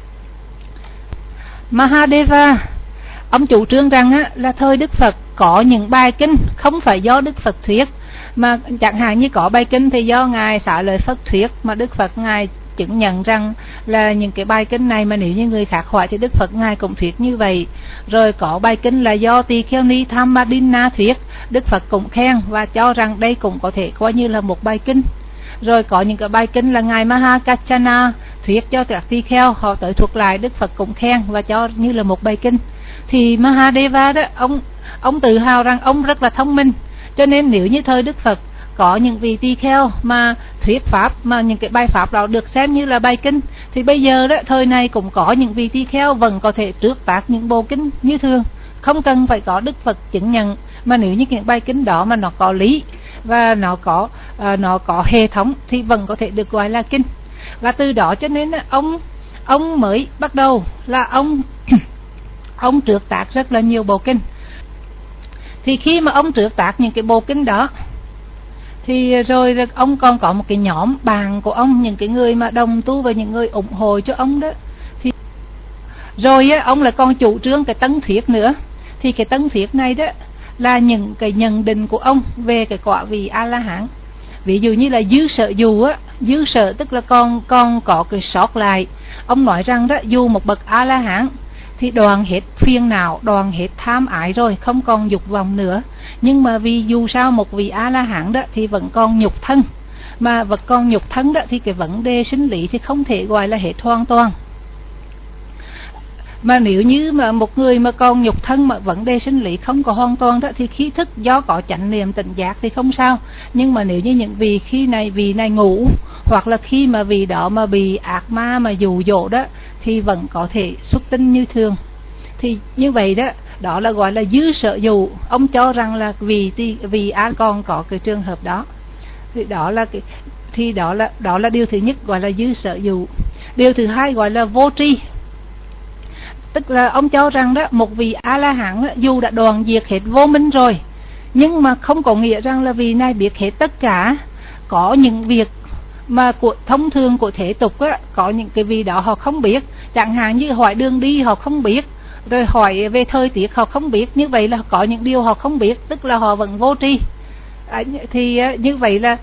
Mahadeva, ông chủ trương rằng là thời Đức Phật có những bài kinh không phải do Đức Phật thuyết, mà chẳng hạn như có bài kinh thì do Ngài Xá Lợi Phất thuyết, mà Đức Phật Ngài chứng nhận rằng là những cái bài kinh này mà nếu như người khác hỏi thì Đức Phật Ngài cũng thuyết như vậy. Rồi có bài kinh là do Tỳ Kheo Ni Thammadinna thuyết, Đức Phật cũng khen và cho rằng đây cũng có thể coi như là một bài kinh. Rồi có những cái bài kinh là Ngài Mahakachana thuyết cho các tỳ kheo, họ tới thuộc lại, Đức Phật cũng khen và cho như là một bài kinh. Thì Mahadeva đó, ông tự hào rằng ông rất là thông minh, cho nên nếu như thời Đức Phật có những vị tỳ kheo mà thuyết pháp, mà những cái bài pháp đó được xem như là bài kinh, thì bây giờ đó thời này cũng có những vị tỳ kheo vẫn có thể trước tác những bộ kinh như thường, không cần phải có Đức Phật chứng nhận, mà nếu như những bài kinh đó mà nó có lý và nó có hệ thống thì vẫn có thể được gọi là kinh. Và từ đó cho nên ông mới bắt đầu là ông trước tác rất là nhiều bộ kinh. Thì khi mà ông trước tác những cái bộ kinh đó thì rồi ông còn có một cái nhóm bạn của ông, những cái người mà đồng tu và những người ủng hộ cho ông đó. Thì rồi ông lại còn chủ trương cái tấn thuyết nữa. Thì cái tấn thuyết này đó là những cái nhận định của ông về cái quả vị A-la-hán. Ví dụ như là dư sở dù dư sở tức là còn có cái sót lại. Ông nói rằng đó, dù một bậc A-la-hán thì đoạn hết phiền não, đoạn hết tham ái rồi, không còn dục vọng nữa. Nhưng mà vì dù sao một vị A-la-hán đó thì vẫn còn nhục thân, mà vẫn còn nhục thân đó thì cái vấn đề sinh lý thì không thể gọi là hết hoàn toàn. Mà nếu như mà một người mà còn nhục thân mà vấn đề sinh lý không có hoàn toàn đó thì khí thức do có chánh niệm tỉnh giác thì không sao. Nhưng mà nếu như những vị này ngủ, hoặc là khi mà vị đó mà bị ác ma mà dụ dỗ đó thì vẫn có thể xuất tinh như thường. Thì như vậy đó, đó là gọi là dư sở dụ. Ông cho rằng là vì còn có cái trường hợp đó. Thì đó là điều thứ nhất gọi là dư sở dụ. Điều thứ hai gọi là vô tri. Tức là ông cho rằng đó, một vị A-la-hán dù đã đoạn diệt hết vô minh rồi, nhưng mà không có nghĩa rằng là vị này biết hết tất cả. Có những việc mà thông thường của thế tục có những cái vị đó họ không biết, chẳng hạn như hỏi đường đi họ không biết, rồi hỏi về thời tiết họ không biết. Như vậy là có những điều họ không biết, tức là họ vẫn vô tri. Thì như vậy là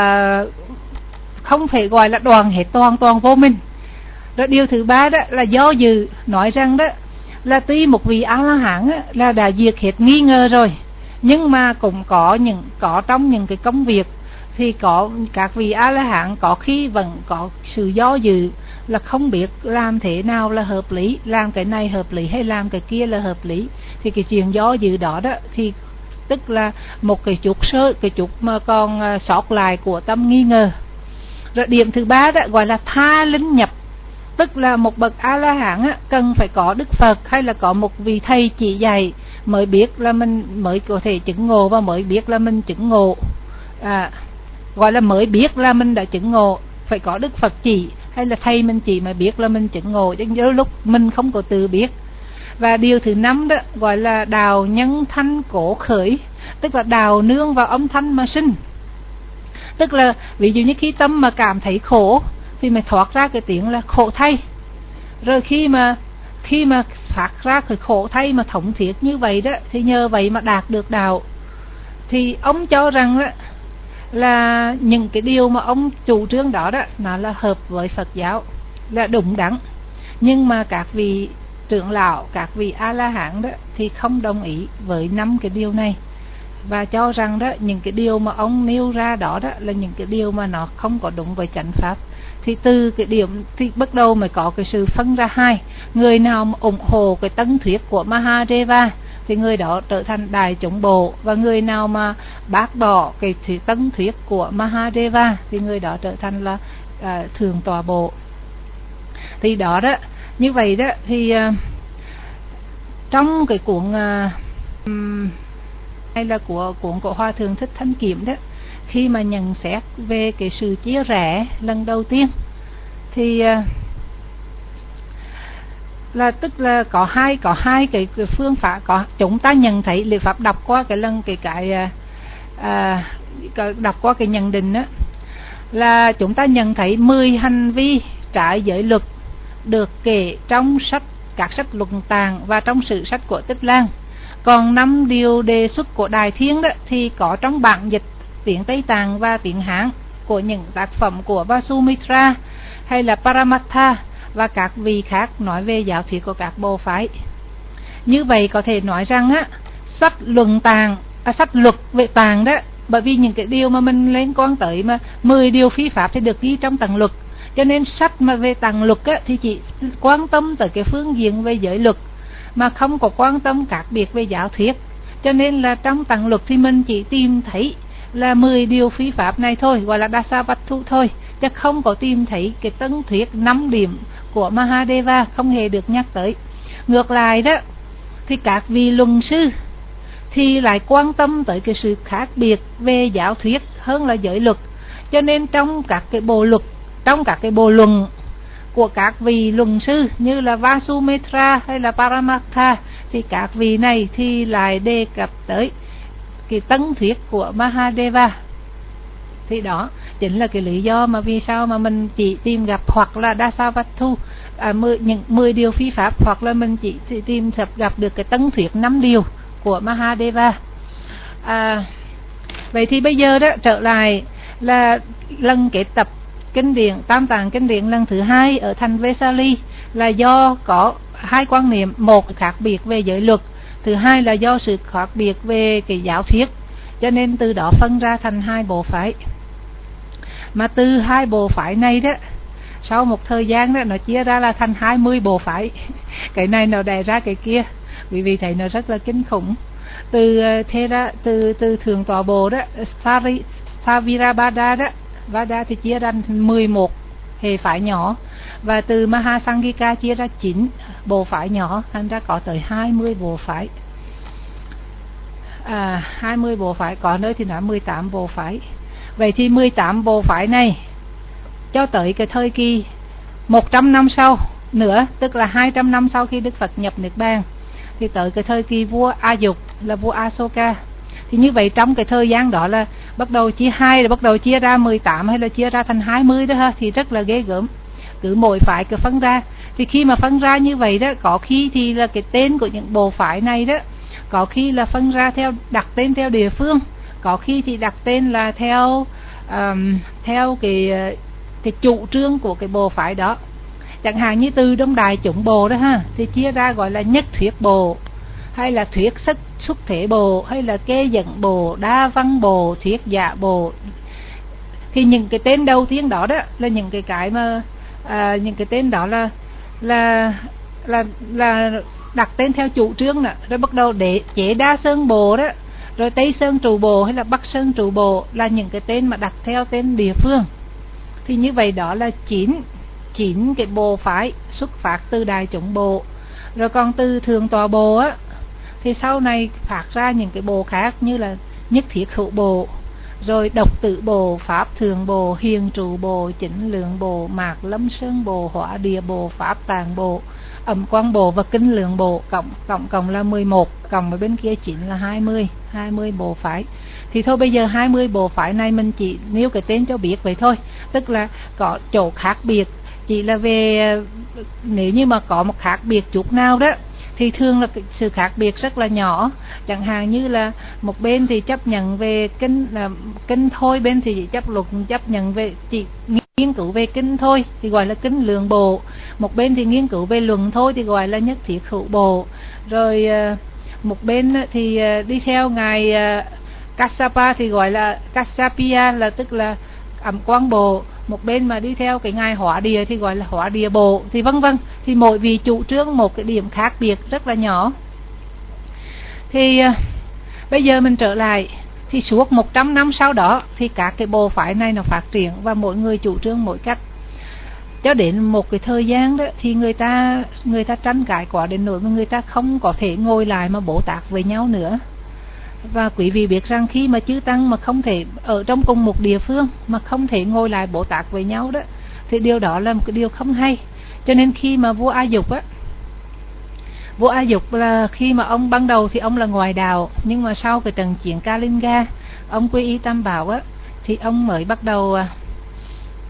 không thể gọi là đoạn hết hoàn toàn vô minh. Rồi điều thứ ba đó là do dự, nói rằng đó là tuy một vị A-la-hán là đã diệt hết nghi ngờ rồi, nhưng mà cũng có trong những cái công việc thì có các vị A-la-hán có khi vẫn có sự do dự, là không biết làm thế nào là hợp lý, làm cái này hợp lý hay làm cái kia là hợp lý. Thì cái chuyện do dự đó đó thì tức là một cái chút mà còn sót lại của tâm nghi ngờ. Rồi điểm thứ ba đó gọi là tha linh nhập. Tức là một bậc A-la-hán cần phải có Đức Phật hay là có một vị thầy chỉ dạy mới biết là mình mới có thể chứng ngộ, và mới biết là mình chứng ngộ. Gọi là mới biết là mình đã chứng ngộ, phải có Đức Phật chỉ hay là thầy mình chỉ mới biết là mình chứng ngộ, chứ nhớ lúc mình không có tự biết. Và điều thứ 5 đó gọi là đào nhân thanh cổ khởi. Tức là đào nương vào âm thanh mà sinh. Tức là ví dụ như khi tâm mà cảm thấy khổ thì mày thoát ra cái tiếng là khổ thay. Rồi khi mà phát ra cái khổ thay mà thống thiết như vậy đó thì nhờ vậy mà đạt được đạo. Thì ông cho rằng đó là những cái điều mà ông chủ trương đó nó là hợp với Phật giáo, là đúng đắn. Nhưng mà các vị trưởng lão, các vị A-la-hán đó thì không đồng ý với 5 cái điều này, và cho rằng đó những cái điều mà ông nêu ra đó là những cái điều mà nó không có đúng với chánh pháp. Thì từ cái điểm thì bắt đầu mới có cái sự phân ra hai. Người nào mà ủng hộ cái tấn thuyết của Mahadeva thì người đó trở thành đại chúng bộ, và người nào mà bác bỏ cái tấn thuyết của Mahadeva thì người đó trở thành là thường tọa bộ. Thì đó như vậy đó thì trong cái cuốn hay là của cuốn của Hòa Thượng Thích Thanh Kiếm đó, khi mà nhận xét về cái sự chia rẽ lần đầu tiên thì là tức là có hai cái phương pháp. Chúng ta nhận thấy Lệ Pháp đọc qua cái lần đọc qua cái nhận định đó, là chúng ta nhận thấy 10 hành vi trái giới luật được kể trong các sách luận tạng và trong sử sách của Tích Lan. Còn 5 điều đề xuất của Đại Thiên đó thì có trong bản dịch tiếng Tây Tạng và tiếng Hán của những tác phẩm của Vasumitra hay là Paramatha và các vị khác nói về giáo thuyết của các bộ phái. Như vậy có thể nói rằng á, sách luật về tạng đó, bởi vì những cái điều mà mình liên quan tới mà 10 điều phi pháp thì được ghi trong tạng luật, cho nên sách mà về tạng luật á, thì chỉ quan tâm tới cái phương diện về giới luật mà không có quan tâm các biệt về giáo thuyết. Cho nên là trong tạng luật thì mình chỉ tìm thấy là 10 điều phi pháp này thôi, gọi là Dasavattu thôi, chứ không có tìm thấy cái tấn thuyết 5 điểm của Mahadeva, không hề được nhắc tới. Ngược lại đó thì các vị luận sư thì lại quan tâm tới cái sự khác biệt về giáo thuyết hơn là giới luật. Cho nên trong các cái bộ luật, trong các cái bộ luận của các vị luận sư như là Vasumitra hay là Paramatha thì các vị này thì lại đề cập tới cái tấn thuyết của Mahadeva. Thì đó chính là cái lý do mà vì sao mà mình chỉ tìm gặp hoặc là Dasavattu, những 10 điều phi pháp, hoặc là mình chỉ tìm gặp được cái tấn thuyết 5 điều của Mahadeva. Vậy thì bây giờ đó trở lại là lần kết tập kinh điển Tam Tạng kinh điển lần thứ 2 ở thành Vesali là do có hai quan niệm: một khác biệt về giới luật, thứ hai là do sự khác biệt về cái giáo thuyết, cho nên từ đó phân ra thành 2 bộ phái. Mà từ 2 bộ phái này đó, sau một thời gian đó nó chia ra là thành 20 bộ phái. Cái này nó đè ra cái kia, quý vị thấy nó rất là kinh khủng. Từ Thượng Tọa Bộ đó, Savirabhada đó, Vada thì chia ra 11 hệ phái nhỏ, và từ Mahasangika chia ra 9 bộ phái nhỏ, thành ra có tới 20 bộ phái. 20 bộ phái, có nơi thì nói 18 bộ phái. Vậy thì 18 bộ phái này cho tới cái thời kỳ 100 năm sau nữa, tức là 200 năm sau khi Đức Phật nhập Niết Bàn, thì tới cái thời kỳ vua A Dục là vua Asoka. Thì như vậy trong cái thời gian đó là bắt đầu chia 2, là bắt đầu chia ra 18 hay là chia ra thành 20 đó ha, thì rất là ghê gớm. Cứ mỗi phái cứ phân ra. Thì khi mà phân ra như vậy đó, có khi thì là cái tên của những bộ phái này đó, có khi là phân ra theo đặt tên theo địa phương, có khi thì đặt tên là theo cái chủ trương của cái bộ phái đó. Chẳng hạn như từ Đông Đại Chúng Bộ đó ha, thì chia ra gọi là Nhất Thuyết Bộ, hay là Thuyết Xuất Thế Bộ, hay là Kê Dẫn Bộ, Đa Văn Bộ, Thuyết Giả Bộ. Thì những cái tên đầu tiên đó đó là những cái mà những cái tên đó là đặt tên theo chủ trương đó. Rồi bắt đầu để chế Đa Sơn Bộ đó, rồi Tây Sơn Trụ Bộ hay là Bắc Sơn Trụ Bộ là những cái tên mà đặt theo tên địa phương. Thì như vậy đó là 9 cái bộ phái xuất phát từ Đại Chúng Bộ. Rồi còn từ Thượng Tọa Bộ á, thì sau này phát ra những cái bộ khác như là Nhất Thiết Hữu Bộ, rồi Độc Tử Bộ, Pháp Thường Bộ, Hiền Trụ Bộ, Chỉnh Lượng Bộ, Mạc Lâm Sơn Bộ, Hỏa Địa Bộ, Pháp Tạng Bộ, Ẩm Quang Bộ và Kinh Lượng Bộ, cộng là 11, cộng với bên kia 9 là 20 bộ phái. Thì thôi bây giờ 20 bộ phái này mình chỉ nêu cái tên cho biết vậy thôi, tức là có chỗ khác biệt, chỉ là về nếu như mà có một khác biệt chút nào đó thì thường là sự khác biệt rất là nhỏ. Chẳng hạn như là một bên thì chấp nhận về kinh thôi, bên thì chỉ chấp nhận về chỉ nghiên cứu về kinh thôi thì gọi là Kinh Lượng Bộ, một bên thì nghiên cứu về luận thôi thì gọi là Nhất Thiết Hữu Bộ, rồi một bên thì đi theo ngài Kassapa thì gọi là Kassapia, là tức là Ẩm Quang Bộ, một bên mà đi theo cái ngài Hỏa Địa thì gọi là Hỏa Địa Bộ, thì vân vân. Thì mỗi vị chủ trương một cái điểm khác biệt rất là nhỏ. Thì bây giờ mình trở lại, thì suốt 100 năm sau đó thì các cái bộ phái này nó phát triển và mỗi người chủ trương mỗi cách. Cho đến một cái thời gian đó thì người ta tranh cãi quá đến nỗi mà người ta không có thể ngồi lại mà bổ tát với nhau nữa. Và quý vị biết rằng khi mà chư tăng mà không thể ở trong cùng một địa phương mà không thể ngồi lại bổ tát với nhau đó, thì điều đó là một cái điều không hay. Cho nên khi mà vua A Dục là khi mà ông ban đầu thì ông là ngoại đạo, nhưng mà sau cái trận chiến Kalinga ông quy y Tam Bảo á, thì ông mới bắt đầu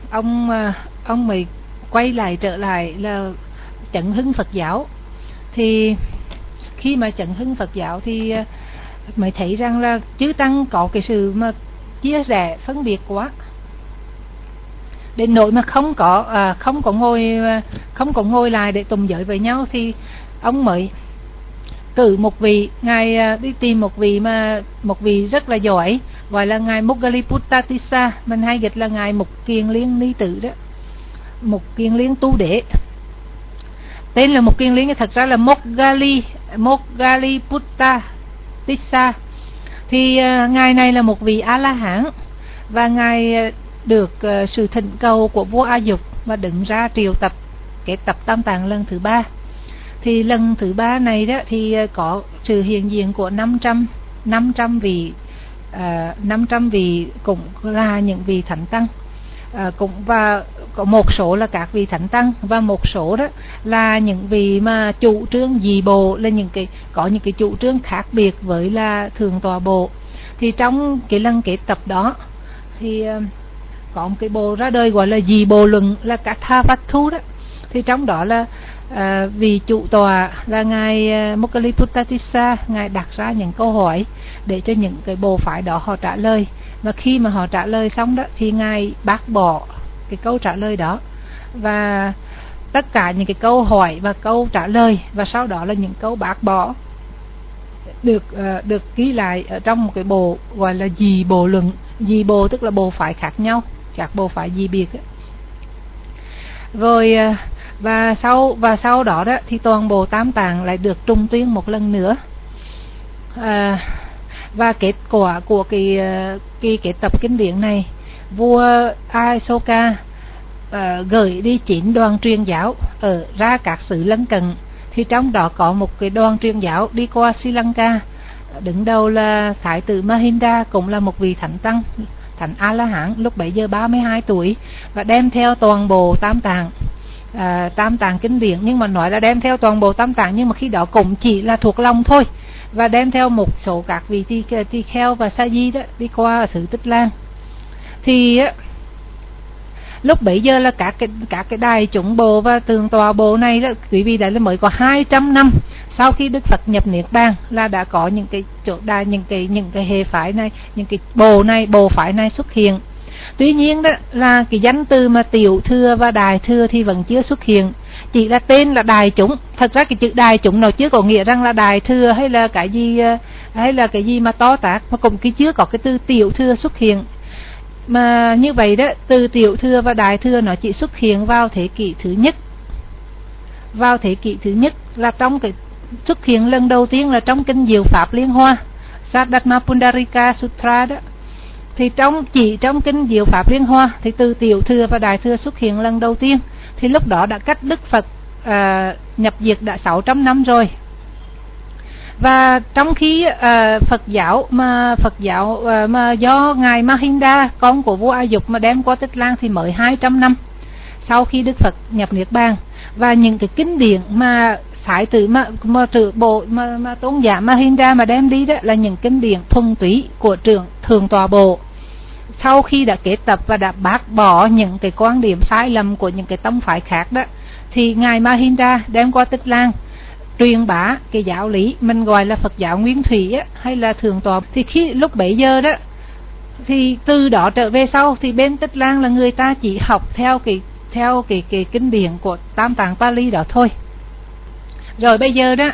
ông mới quay lại trở lại là chấn hưng Phật giáo. Thì khi mà chấn hưng Phật giáo thì mới thấy rằng là chư tăng có cái sự mà chia rẽ phân biệt quá, đến nỗi mà không có ngồi lại để tụng giới với nhau. Thì ông mới cử một vị, ngài đi tìm một vị rất là giỏi, gọi là ngài Moggaliputta Tissa, mình hay dịch là ngài Mục Kiền Liên Ni Tử đó, Mục Kiền Liên Tu Đế. Tên là Mục Kiền Liên, thật ra là Moggaliputta Tissa. Thì ngài này là một vị A-la-hán, và ngài được sự thỉnh cầu của vua A Dục và đứng ra triệu tập cái tập Tam Tạng lần thứ 3. Thì lần thứ 3 này đó thì có sự hiện diện của 500 vị cũng là những vị thánh tăng, cũng và có một số là các vị thánh tăng, và một số đó là những vị mà chủ trương dị bộ, là có những cái chủ trương khác biệt với là Thượng Tọa Bộ. Thì trong cái lần kết tập đó thì có một cái bộ ra đời gọi là dị bộ luận, là Kathavatthu đó. Thì trong đó là vị chủ tọa là ngài Moggaliputta Tissa, ngài đặt ra những câu hỏi để cho những cái bộ phái đó họ trả lời. Và khi mà họ trả lời xong đó thì ngài bác bỏ cái câu trả lời đó, và tất cả những cái câu hỏi và câu trả lời, và sau đó là những câu bác bỏ được ghi lại ở trong một cái bộ gọi là dị bộ luận. Dị bộ tức là bộ phái khác nhau, các bộ phái dị biệt ấy. Rồi và sau đó đó thì toàn bộ Tam Tạng lại được trùng tuyên một lần nữa. Và kết quả của cái tập kinh điển này, vua Asoka gửi đi 9 đoàn truyền giáo ở ra các xứ lân cận. Thì trong đó có một cái đoàn truyền giáo đi qua Sri Lanka, đứng đầu là Thái tử Mahinda, cũng là một vị thánh tăng, thánh A-la-hán, lúc bấy giờ 32 tuổi, và đem theo toàn bộ Tam Tạng kinh điển. Nhưng mà nói là đem theo toàn bộ Tam Tạng, nhưng mà khi đó cũng chỉ là thuộc lòng thôi, và đem theo một số các vị tỳ kheo và sa di đó đi qua xứ Tích Lan. Thì lúc bấy giờ là các cái đài chúng bộ và Thượng Tọa Bộ này đó, quý vị đã mới có 200 năm sau khi Đức Phật nhập niết bàn là đã có những cái chỗ đài, những cái hệ phái này, những cái bộ phái này xuất hiện. Tuy nhiên đó là cái danh từ mà tiểu thừa và đại thừa thì vẫn chưa xuất hiện, chỉ là tên là đại chúng. Thật ra cái chữ đại chúng nào chưa có nghĩa rằng là đại thừa hay là cái gì mà to tát, mà cũng chưa có cái từ tiểu thừa xuất hiện. Mà như vậy đó, từ tiểu thừa và đại thừa nó chỉ xuất hiện vào thế kỷ thứ nhất. Vào thế kỷ thứ nhất là trong cái xuất hiện lần đầu tiên là trong kinh Diệu Pháp Liên Hoa, Saddharma Pundarika Sutra đó. Thì chỉ trong kinh Diệu Pháp Liên Hoa thì từ tiểu thừa và đại thừa xuất hiện lần đầu tiên. Thì lúc đó đã cách Đức Phật nhập diệt đã 600 năm rồi. Và trong khi Phật giáo mà do ngài Mahinda, con của vua A Dục, mà đem qua Tích Lan thì mới 200 năm sau khi Đức Phật nhập niết bàn. Và những cái kinh điển mà thái tử mà tôn giả Mahinda mà đem đi đó là những kinh điển thuần túy của Thượng Tọa Bộ. Sau khi đã kết tập và đã bác bỏ những cái quan điểm sai lầm của những cái tông phái khác đó, thì ngài Mahinda đem qua Tích Lan truyền bá cái giáo lý mình gọi là Phật giáo Nguyên Thủy á, hay là Thượng Tọa. Thì khi lúc bấy giờ đó thì từ đó trở về sau thì bên Tích Lan là người ta chỉ học theo cái kinh điển của Tam Tạng Pali đó thôi. Rồi bây giờ đó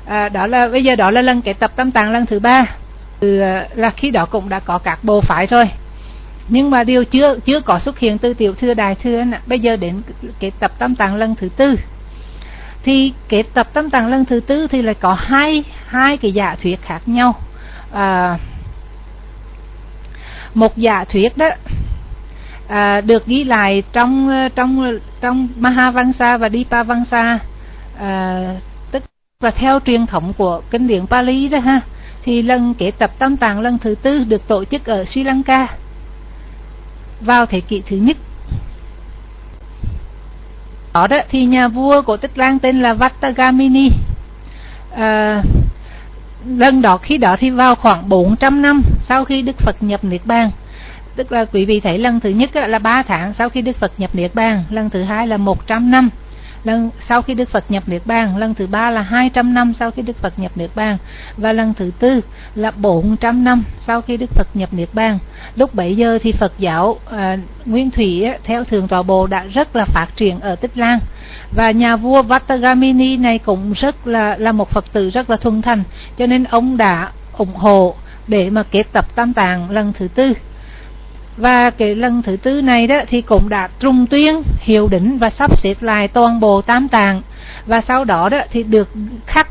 đó là lần kết tập Tam Tạng lần thứ 3. Là khi đó cũng đã có các bộ phái rồi, nhưng mà điều chưa có xuất hiện từ tiểu thừa đại thừa. Bây giờ đến kết tập Tam Tạng lần thứ 4. Thì kết tập Tam Tạng lần thứ 4 thì lại có hai cái giả thuyết khác nhau. Một giả thuyết đó được ghi lại trong Mahavamsa và Dipavamsa, tức là theo truyền thống của kinh điển Pali đó ha. Thì lần kết tập Tam Tạng lần thứ 4 được tổ chức ở Sri Lanka vào thế kỷ thứ nhất. Đó thì nhà vua của Tích Lan tên là Vattagamini. Lần đó khi đó thì vào khoảng 400 năm sau khi Đức Phật nhập niết bàn, Tức là quý vị thấy lần thứ nhất là 3 tháng sau khi Đức Phật nhập Niết Bàn, lần thứ hai là 100 năm lần sau khi Đức Phật nhập Niết Bàn, lần thứ ba là 200 năm sau khi Đức Phật nhập Niết Bàn, và lần thứ tư là 400 năm sau khi Đức Phật nhập Niết Bàn. Lúc bấy giờ thì Phật giáo Nguyên Thủy theo Thượng Tọa Bộ đã rất là phát triển ở Tích Lan, và nhà vua Vatagamini này cũng rất là một Phật tử rất là thuần thành, cho nên ông đã ủng hộ để mà kết tập Tam Tạng lần thứ tư. Và cái lần thứ tư này đó thì cũng đã trùng tuyên, hiệu đính và sắp xếp lại toàn bộ Tam Tạng, và sau đó đó thì được khắc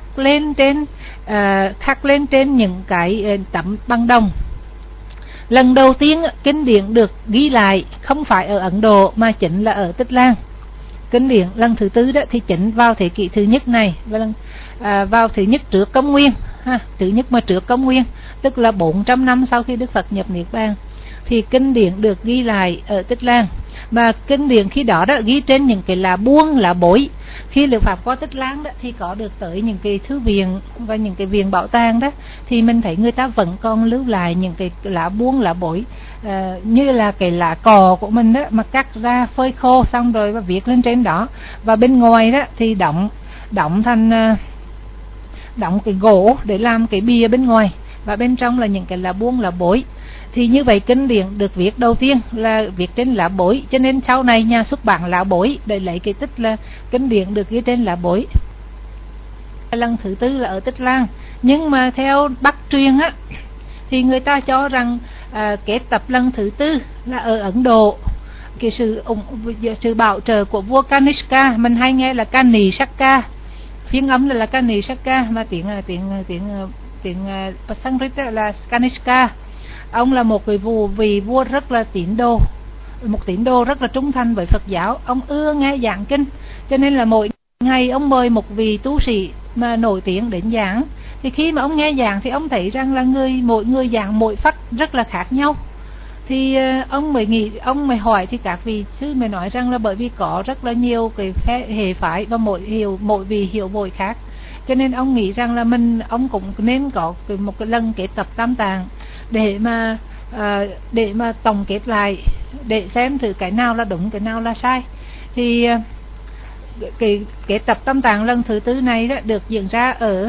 lên trên những cái tấm bằng đồng. Lần đầu tiên kinh điển được ghi lại không phải ở Ấn Độ mà chính là ở Tích Lan. Kinh điển lần thứ tư đó thì chính vào thế kỷ thứ nhất này, và vào thứ nhất trước Công nguyên, thứ nhất mà trước Công nguyên, tức là 400 năm sau khi Đức Phật nhập Niết Bàn, thì kinh điển được ghi lại ở Tích Lan. Mà kinh điển khi đó đó ghi trên những cái lá buông, lá bối. Khi Liệu Pháp qua Tích Lan đó thì có được tới những cái thư viện và những cái viện bảo tàng đó, thì mình thấy người ta vẫn còn lưu lại những cái lá buông, lá bối, như là cái lá cò của mình đó, mà cắt ra phơi khô xong rồi và viết lên trên đó, và bên ngoài đó thì đóng cái gỗ để làm cái bìa bên ngoài, và bên trong là những cái lá buông, lá bối. Thì như vậy kinh điển được viết đầu tiên là viết trên lá bối, cho nên sau này nhà xuất bản lá bối để lấy cái tích là kinh điển được ghi trên lá bối. Lần thứ tư là ở Tích Lan, nhưng mà theo Bắc truyền á thì người ta cho rằng kết tập lần thứ tư là ở Ấn Độ. Cái sự bảo trợ của vua Kanishka, mình hay nghe là Kanishaka, phiên âm là Kanishaka, mà tiếng Sanskrit là Kanishka. Ông là một vị vua rất là tín đồ rất là trung thành với Phật giáo. Ông ưa nghe giảng kinh, cho nên là mỗi ngày ông mời một vị tu sĩ mà nổi tiếng đến giảng. Thì khi mà ông nghe giảng thì ông thấy rằng là mỗi người giảng mỗi phách rất là khác nhau. Thì ông mới hỏi, thì các vị sư mới nói rằng là bởi vì có rất là nhiều cái hệ phái và mỗi vị hiểu mỗi khác, cho nên ông nghĩ rằng là ông cũng nên có một cái lần kết tập Tam Tạng để mà tổng kết lại, để xem thử cái nào là đúng, cái nào là sai. Thì cái kết tập Tam Tạng lần thứ tư này đó được diễn ra ở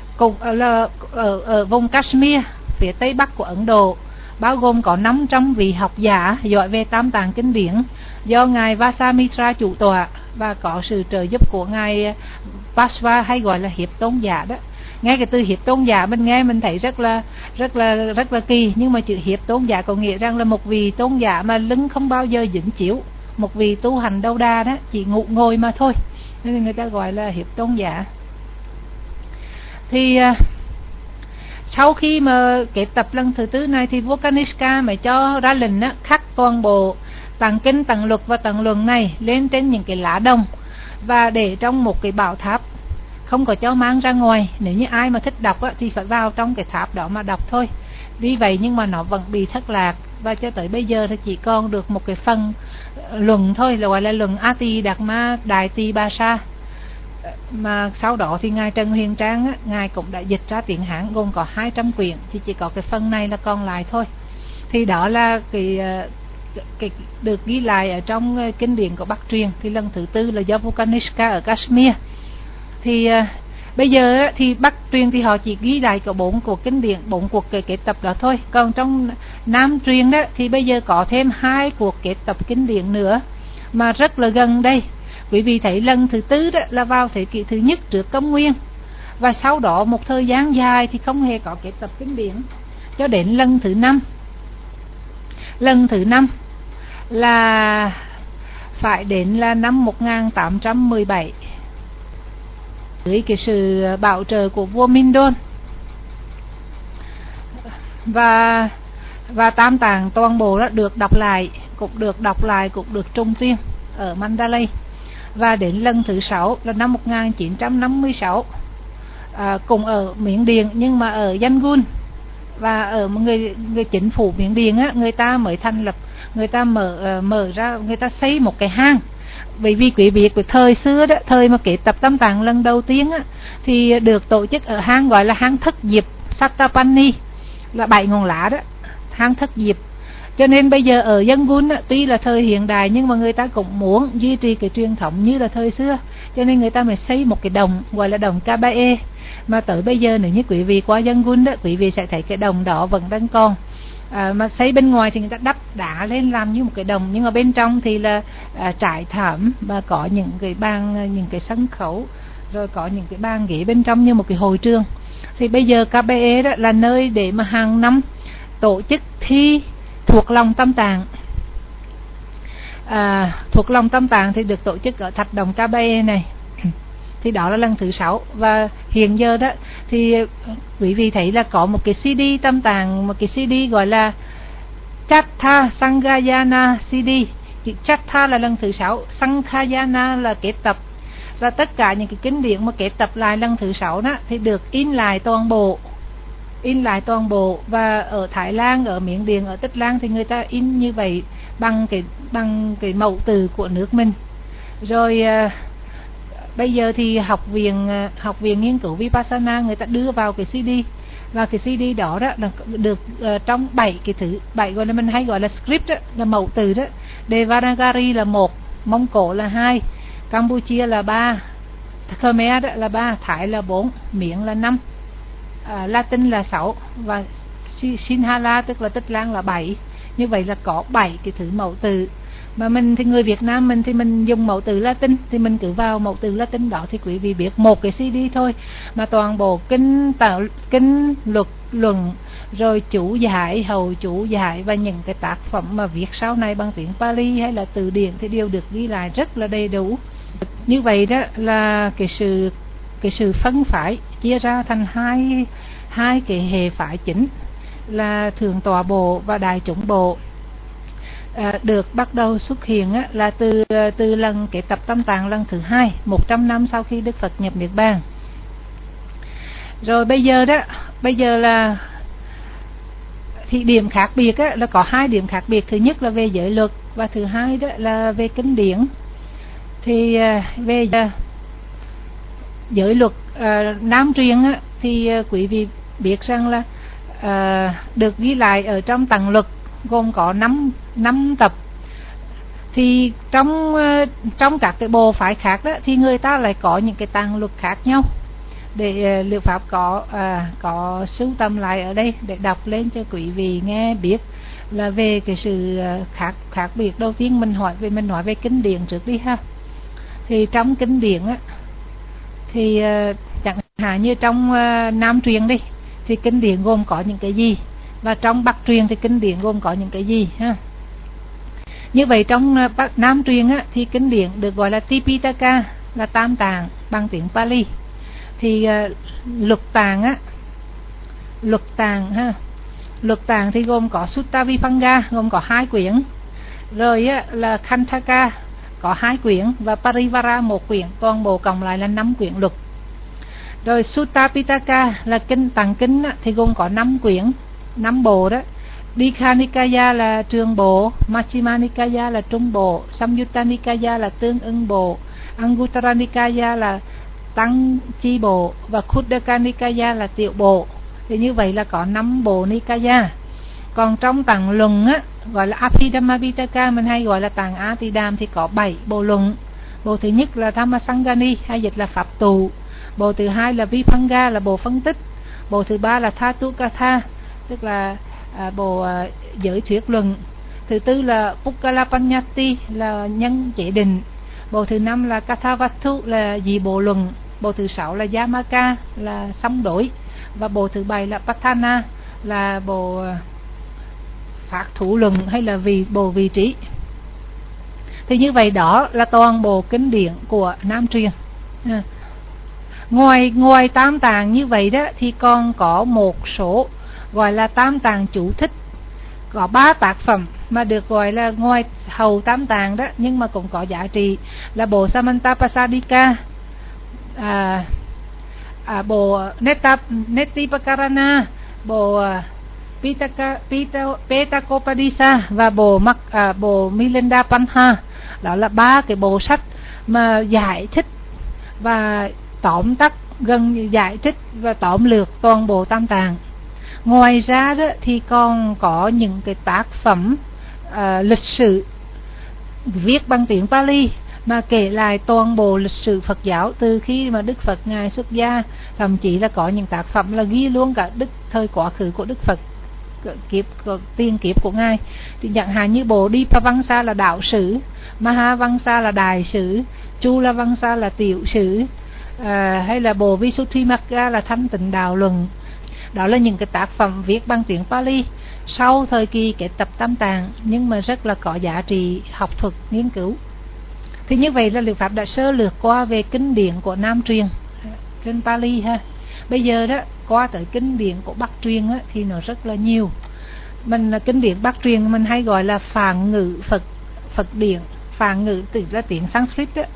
vùng Kashmir, phía tây bắc của Ấn Độ, bao gồm có 500 vị học giả giỏi về Tam Tạng kinh điển do ngài Vasamitra chủ tọa, và có sự trợ giúp của ngài Pasva, hay gọi là Hiệp Tôn giả đó. Nghe cái từ Hiệp Tôn giả mình nghe mình thấy rất là kỳ, nhưng mà chữ Hiệp Tôn giả có nghĩa rằng là một vị tôn giả mà lưng không bao giờ dính chiếu, một vị tu hành đâu đa đó, chỉ ngồi mà thôi, nên người ta gọi là Hiệp Tôn giả. Thì sau khi mà kết tập lần thứ tư này thì vua Kanishka mới cho ra lệnh khắc toàn bộ tạng kinh, tạng luật và tạng luận này lên trên những cái lá đồng, và để trong một cái bảo tháp, không có cho mang ra ngoài. Nếu như ai mà thích đọc thì phải vào trong cái tháp đó mà đọc thôi. Vì vậy nhưng mà nó vẫn bị thất lạc, và cho tới bây giờ thì chỉ còn được một cái phần luận thôi, là gọi là luận Ati Đạt Ma Đại Tỳ Bà Sa. Mà sau đó thì ngài Trần Huyền Trang ngài cũng đã dịch ra tiếng Hán, gồm có 200 quyển, thì chỉ có cái phần này là còn lại thôi. Thì đó là cái được ghi lại ở trong kinh điển của Bắc truyền. Thì lần thứ tư là do vua Kanishka ở Kashmir. Thì bây giờ thì Bắc truyền thì họ chỉ ghi lại có 4 cuộc kinh điển, 4 cuộc kết tập đó thôi. Còn trong Nam truyền đó thì bây giờ có thêm 2 cuộc kết tập kinh điển nữa mà rất là gần đây. Quý vị thấy lần thứ tư đó là vào thế kỷ thứ nhất trước Công nguyên, và sau đó một thời gian dài thì không hề có kết tập kinh điển, cho đến lần thứ 5. Lần thứ 5 là phải đến là năm 1817, với cái sự bảo trợ của vua Mindon, và Tam Tạng toàn bộ đó được đọc lại, cũng được trung tuyên ở Mandalay. Và đến lần thứ 6 là năm 1956, cũng ở Miến Điện, nhưng mà ở Yangon, và ở người chính phủ Miến Điện người ta mới thành lập, người ta mở ra, người ta xây một cái hang. Bởi vì quý vị của thời xưa đó, thời mà kết tập Tam Tạng lần đầu tiên thì được tổ chức ở hang gọi là hang Thất Diệp Sattapani, là 7 ngọn lá đó, hang Thất Diệp. Cho nên bây giờ ở Yangon tuy là thời hiện đại nhưng mà người ta cũng muốn duy trì cái truyền thống như là thời xưa, cho nên người ta mới xây một cái đồng gọi là đồng Kabae. Mà tới bây giờ nếu như quý vị qua Yangon đó, quý vị sẽ thấy cái đồng đó vẫn đang còn. Mà xây bên ngoài thì người ta đắp đá lên làm như một cái đồng, nhưng mà bên trong thì là trải thảm và có những cái bàn, những cái sân khấu, rồi có những cái bàn ghế bên trong như một cái hội trường. Thì bây giờ Kabae đó là nơi để mà hàng năm tổ chức thi thuộc lòng Tam Tạng. Thuộc lòng Tam Tạng thì được tổ chức ở thạch đồng Kabae này. Thì đó là lần thứ 6. Và hiện giờ đó thì quý vị thấy là có một cái CD Tam Tạng, một cái CD gọi là Chatha Sanghayana CD. Chữ Chatha là lần thứ 6, Sanghayana là kết tập. Và tất cả những cái kinh điển mà kết tập lại lần thứ 6 đó thì được in lại toàn bộ. Và ở Thái Lan, ở Miến Điện, ở Tích Lan thì người ta in như vậy bằng cái mẫu từ của nước mình. Rồi bây giờ thì học viện nghiên cứu Vipassana người ta đưa vào cái CD, và cái CD đó là được trong 7 cái thứ, 7 gọi là mình hay gọi là script đó, là mẫu từ đó. Devanagari là 1, Mông Cổ là 2, Campuchia là 3, Khmer đó là 3, Thái là 4, Miến là 5, Latin là 6 và Sinhala tức là Tích Lan là 7. Như vậy là có 7 cái thứ mẫu từ. Mà mình thì người Việt Nam mình thì mình dùng mẫu từ Latin, thì mình cứ vào mẫu từ Latin đó thì quý vị biết một cái CD thôi mà toàn bộ kinh luật luận, rồi chú giải, hầu chú giải và những cái tác phẩm mà viết sau này bằng tiếng Pali hay là từ điển thì đều được ghi lại rất là đầy đủ. Như vậy đó là cái sự phân phái chia ra thành hai cái hệ phái chính là Thượng Tọa Bộ và Đại Chúng Bộ. Được bắt đầu xuất hiện là từ lần kết tập Tam Tạng lần thứ 2, 100 năm sau khi Đức Phật nhập Niết Bàn. Rồi bây giờ là thì điểm khác biệt là có 2 điểm khác biệt. Thứ nhất là về giới luật và thứ hai đó là về kinh điển. Thì về giới luật Nam truyền thì quý vị biết rằng là được ghi lại ở trong Tạng luật gồm có 5 tập. Thì trong các cái bộ phái khác đó thì người ta lại có những cái tạng luật khác nhau, để Liệu Pháp có sưu tầm lại ở đây để đọc lên cho quý vị nghe biết là về cái sự khác biệt. Đầu tiên mình nói về kinh điển trước đi ha. Thì trong kinh điển thì chẳng hạn như trong Nam truyền đi thì kinh điển gồm có những cái gì, và trong Bắc truyền thì kinh điển gồm có những cái gì ha. Như vậy trong Nam truyền thì kinh điển được gọi là Tipitaka, là Tam Tạng bằng tiếng Pali. Thì luật tạng thì gồm có Sutta Vibhanga gồm có 2 quyển, rồi là Khandaka có 2 quyển và Parivara 1 quyển, toàn bộ cộng lại là 5 quyển luật. Rồi Sutta Pitaka là tạng kinh thì gồm có 5 quyển, 5 bộ đó. Dikha Nikaya là trường bộ, Majjhima Nikaya là trung bộ, Samyutta Nikaya là tương ưng bộ, Anguttara Nikaya là tăng chi bộ và Khuddaka Nikaya là tiểu bộ. Thì như vậy là có 5 bộ Nikaya. Còn trong tạng luận gọi là Abhidhamma Pitaka, mình hay gọi là tạng A Tỳ Đàm, thì có 7 bộ luận. Bộ thứ nhất là Dhammasangani hay dịch là pháp tụ. Bộ thứ hai là Vibhanga là bộ phân tích. Bộ thứ ba là Thatukatha tức là bộ giới thuyết luận. Thứ tư là Pukkalapanyati là nhân chế định. Bộ thứ 5 là Kathavattu là dị bộ luận. Bộ thứ 6 là Yamaka là song đối. Và bộ thứ 7 là Patthana là bộ phát thủ luận hay là bộ vị trí. Thì như vậy đó là toàn bộ kinh điển của Nam truyền. Ngoài Tam Tạng như vậy đó thì còn có một số gọi là Tam Tạng chú thích, có 3 tác phẩm mà được gọi là ngoài hầu Tam Tạng đó nhưng mà cũng có giá trị, là bộ Samantapasadika, bộ Netipakarana, bộ Petakopadisa và bộ Milinda Panha. Đó là 3 cái bộ sách mà giải thích và tóm tắt, giải thích và tóm lược toàn bộ Tam Tạng. Ngoài ra đó thì còn có những cái tác phẩm lịch sử viết bằng tiếng Pali mà kể lại toàn bộ lịch sử Phật giáo từ khi mà Đức Phật ngài xuất gia, thậm chí là có những tác phẩm là ghi luôn cả thời quá khứ của Đức Phật, tiền kiếp của ngài. Thì chẳng hạn như bộ Dipavamsa là đạo sử, Mahavamsa là đại sử, Chulavamsa là tiểu sử, hay là bộ Visuddhimagga là thanh tịnh đạo luận. Đó là những cái tác phẩm viết bằng tiếng Pali sau thời kỳ kết tập Tam Tạng, nhưng mà rất là có giá trị học thuật nghiên cứu. Thì như vậy là Liệu Pháp đã sơ lược qua về kinh điển của Nam truyền trên Pali ha. Bây giờ đó qua tới kinh điển của Bắc truyền á, thì nó rất là nhiều. Mình kinh điển Bắc truyền mình hay gọi là phạn ngữ Phật điển. Phạn ngữ tức là tiếng Sanskrit đó.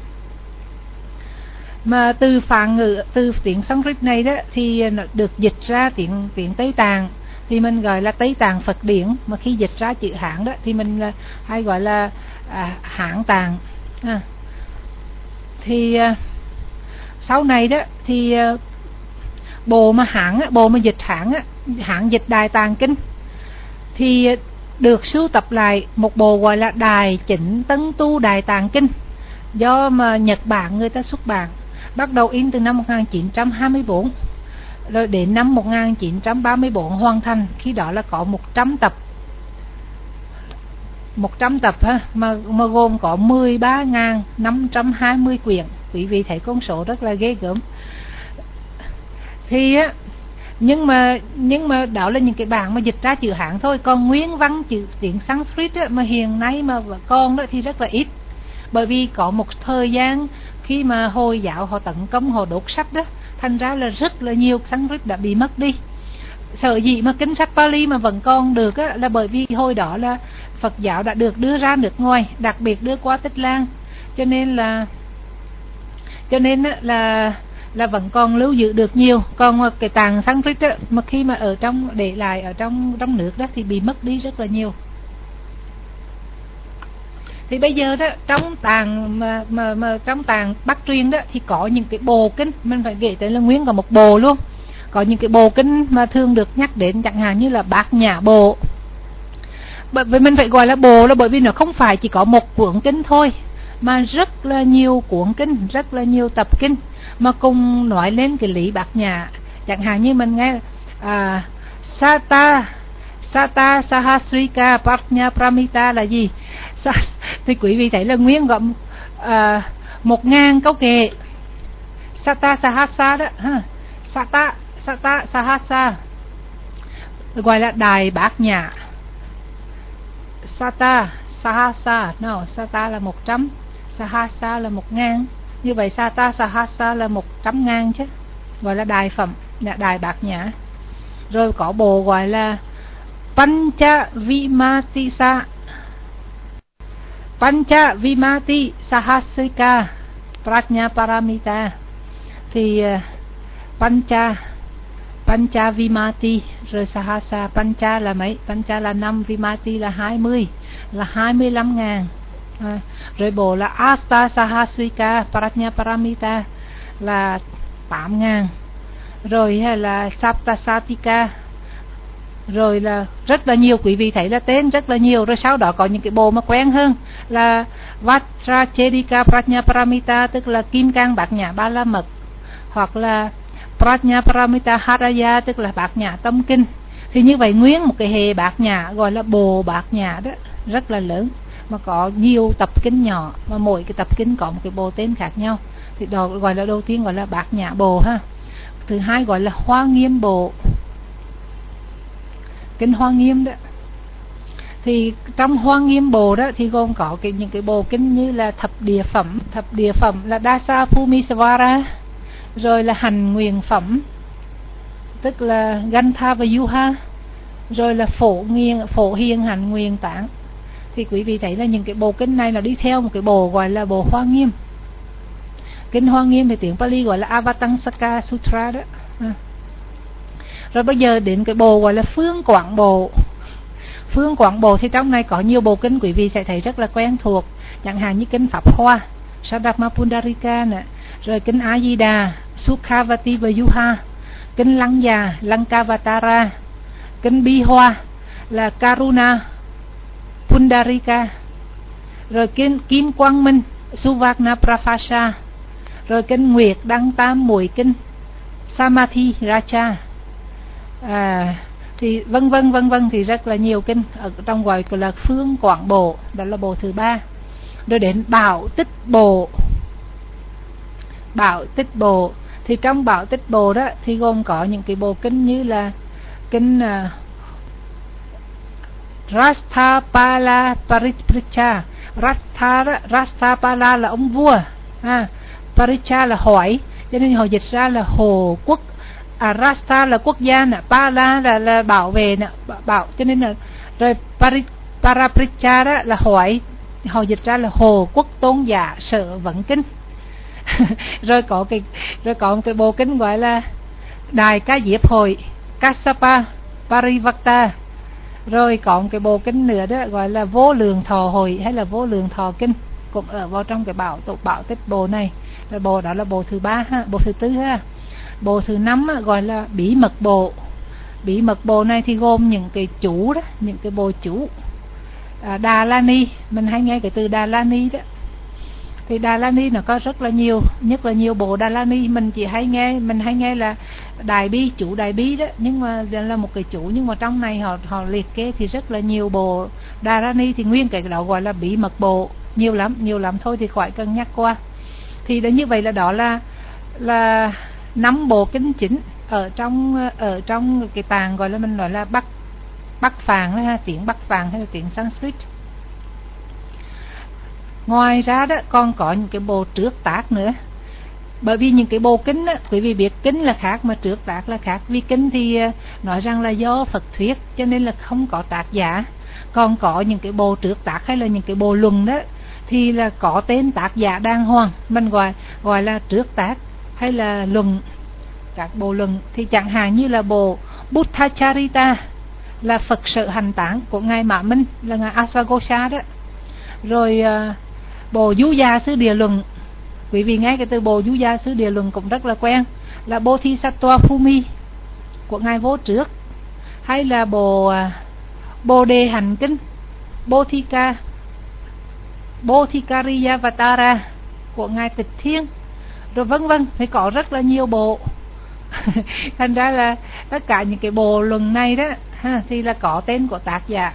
Mà từ phạn ngữ, từ tiếng Sanskrit này đó thì nó được dịch ra tiếng Tây Tạng, thì mình gọi là Tây Tạng Phật điển. Mà khi dịch ra chữ Hán đó thì mình hay gọi là Hán Tạng. Thì sau này đó thì bộ mà dịch Hán dịch Đại Tạng Kinh thì được sưu tập lại một bộ gọi là Đại Chỉnh Tân Tu Đại Tạng Kinh, do mà Nhật Bản người ta xuất bản, bắt đầu in từ năm 1924 rồi đến năm 1934 hoàn thành. Khi đó là có 100 tập ha, mà gồm có 13.520 quyển. Quý vị thấy con số rất là ghê gớm. Thì á, nhưng mà đó là những cái bản mà dịch ra chữ Hán thôi, còn nguyên văn chữ tiếng Sanskrit á, mà hiện nay mà còn đó thì rất là ít. Bởi vì có một thời gian khi mà Hồi giáo họ tấn công, họ đốt sách đó, thành ra là rất là nhiều Sanskrit đã bị mất đi. Sở dĩ mà kinh sách Pali mà vẫn còn được á, là bởi vì hồi đó là Phật giáo đã được đưa ra nước ngoài, đặc biệt đưa qua Tích Lan, cho nên là vẫn còn lưu giữ được nhiều. Còn cái tạng Sanskrit á, mà khi mà ở trong để lại ở trong nước đó thì bị mất đi rất là nhiều. Thì bây giờ đó trong tạng mà trong tạng Bắc truyền đó thì có những cái bộ kinh, mình phải kể tới là nguyên cả một bộ luôn. Có những cái bộ kinh mà thường được nhắc đến, chẳng hạn như là Bát Nhã Bộ. Bởi vì mình phải gọi là bộ là bởi vì nó không phải chỉ có một cuốn kinh thôi, mà rất là nhiều cuốn kinh, rất là nhiều tập kinh mà cùng nói lên cái lý Bát Nhã. Chẳng hạn như mình nghe Sata Sahasrika Prajna Paramita là gì? Thì quý vị thấy là nguyên gồm 1000 câu kệ. Sata Sahasa đó ha. Sata Sahasa gọi là Đại Bát Nhã. Sata Sahasa, Sata là 100, Sahasa là 1000. Như vậy Sata Sahasa là 100.000 chứ, gọi là đại phẩm, Đại Bát Nhã. Rồi có bộ gọi là Pancha Vimati Sahasrika Prajna Paramita. Thì Pancha Vimati rồi Sahasa. Pancha là mấy? Pancha là 5, Vimati là 20, là 25.000. Rồi bộ là Asta Sahasrika Prajna Paramita là 8.000. Rồi là Saptasatika, rồi là rất là nhiều, quý vị thấy là tên rất là nhiều. Rồi sau đó có những cái bộ mà quen hơn là Vajrachedika Prajna Paramita, tức là Kim Cang Bát Nhã Ba La Mật, hoặc là Prajna Paramita Haraya, tức là Bát Nhã Tâm Kinh. Thì như vậy nguyên một cái hệ Bát Nhã gọi là bộ Bát Nhã đó rất là lớn, mà có nhiều tập kinh nhỏ, mà mỗi cái tập kinh có một cái bộ tên khác nhau. Thì đó gọi là đầu tiên gọi là Bát Nhã Bộ ha. Thứ hai gọi là Hoa Nghiêm Bộ, kinh Hoa Nghiêm đó. Thì trong Hoa Nghiêm Bộ đó thì gồm có những cái bộ kinh như là Thập Địa Phẩm là Dasa Pumisavara, rồi là Hành Nguyện Phẩm tức là Gantha và Yuha, rồi là Phổ Hiền Hành Nguyện Tạng. Thì quý vị thấy là những cái bộ kinh này là đi theo một cái bộ gọi là bộ Hoa Nghiêm. Kinh Hoa Nghiêm thì tiếng Pali gọi là Avatansaka Sutra đó. Rồi bây giờ đến cái bộ gọi là Phương Quảng Bộ. Phương Quảng Bộ thì trong này có nhiều bộ kinh quý vị sẽ thấy rất là quen thuộc, chẳng hạn như kinh Pháp Hoa Sadharma Pundarika nè, rồi kinh A Di Đà Sukhavati và Yuha, kinh Lăng Già Lankavatara, Kinh Bi Hoa là Karuna Pundarika. Rồi kinh Kim Quang Minh Suvarna Prafasha. Rồi kinh Nguyệt Đăng Tam Muội Kinh Samadhi Racha. Thì vân vân thì rất là nhiều kinh ở trong gọi là Phương Quảng Bộ, đó là bộ thứ 3. Rồi đến Bảo Tích Bộ. Bảo Tích Bộ thì trong Bảo Tích Bộ đó thì gồm có những cái bộ kinh như là kinh Rastapala Paricha. Rastapala là ông vua, Paricha là hỏi, cho nên họ dịch ra là Hồ Quốc. Rasta là quốc gia nè, Pala là bảo vệ nè, bảo, cho nên là rồi Parapricha đó là hỏi, họ dịch ra là Hồ Quốc Tôn Giả Sở Vấn Kinh. Rồi có một cái bộ kinh gọi là Đại Ca Diếp Hội Kassapa Parivakta. Rồi có một cái bộ kinh nữa đó gọi là Vô Lượng Thọ Hội hay là Vô Lượng Thọ Kinh, cũng ở vào trong cái Bảo Tích Bộ này. Là bộ đó là bộ thứ 3 ha, bộ thứ 4 ha. Bộ thứ 5 gọi là Bí Mật Bộ. Bí Mật Bộ này thì gồm những cái chú đó, những cái bộ chú. Đà La Ni, mình hay nghe cái từ Đà La Ni đó. Thì Đà La Ni nó có rất là nhiều, nhất là nhiều bộ Đà La Ni mình hay nghe là Đại Bi, chú Đại Bi đó, nhưng mà là một cái chú, nhưng mà trong này họ liệt kê thì rất là nhiều bộ Đà La Ni, thì nguyên cái đó gọi là Bí Mật Bộ, nhiều lắm thôi thì khỏi cân nhắc qua. Thì đó, như vậy là đó là 5 bộ kinh chính ở trong cái tạng gọi là mình nói là Bắc Phạn đó ha, tiếng Bắc Phạn hay là tiếng Sanskrit. Ngoài ra đó còn có những cái bộ trước tác nữa. Bởi vì những cái bộ kinh đó, quý vị biết kinh là khác mà trước tác là khác. Vì kinh thì nói rằng là do Phật thuyết cho nên là không có tác giả. Còn có những cái bộ trước tác hay là những cái bộ luận đó thì là có tên tác giả đàng hoàng, mình gọi là trước tác hay là luận. Các bộ luận thì chẳng hạn như là bộ Buddhacharita là Phật Sở Hành Tán của ngài Mã Minh, là ngài Asvaghosha đó. Rồi bộ Du Gia Sư Địa Luận, quý vị nghe cái từ bộ Du Gia Sư Địa Luận cũng rất là quen, là Bodhisattva Phumi của ngài Vô Trước, hay là bộ Bồ Đề Hành Kinh Bodhikariyavatara của ngài Tịch Thiên, rồi vân vân, thì có rất là nhiều bộ. Thành ra là tất cả những cái bộ luận này đó thì là có tên của tác giả.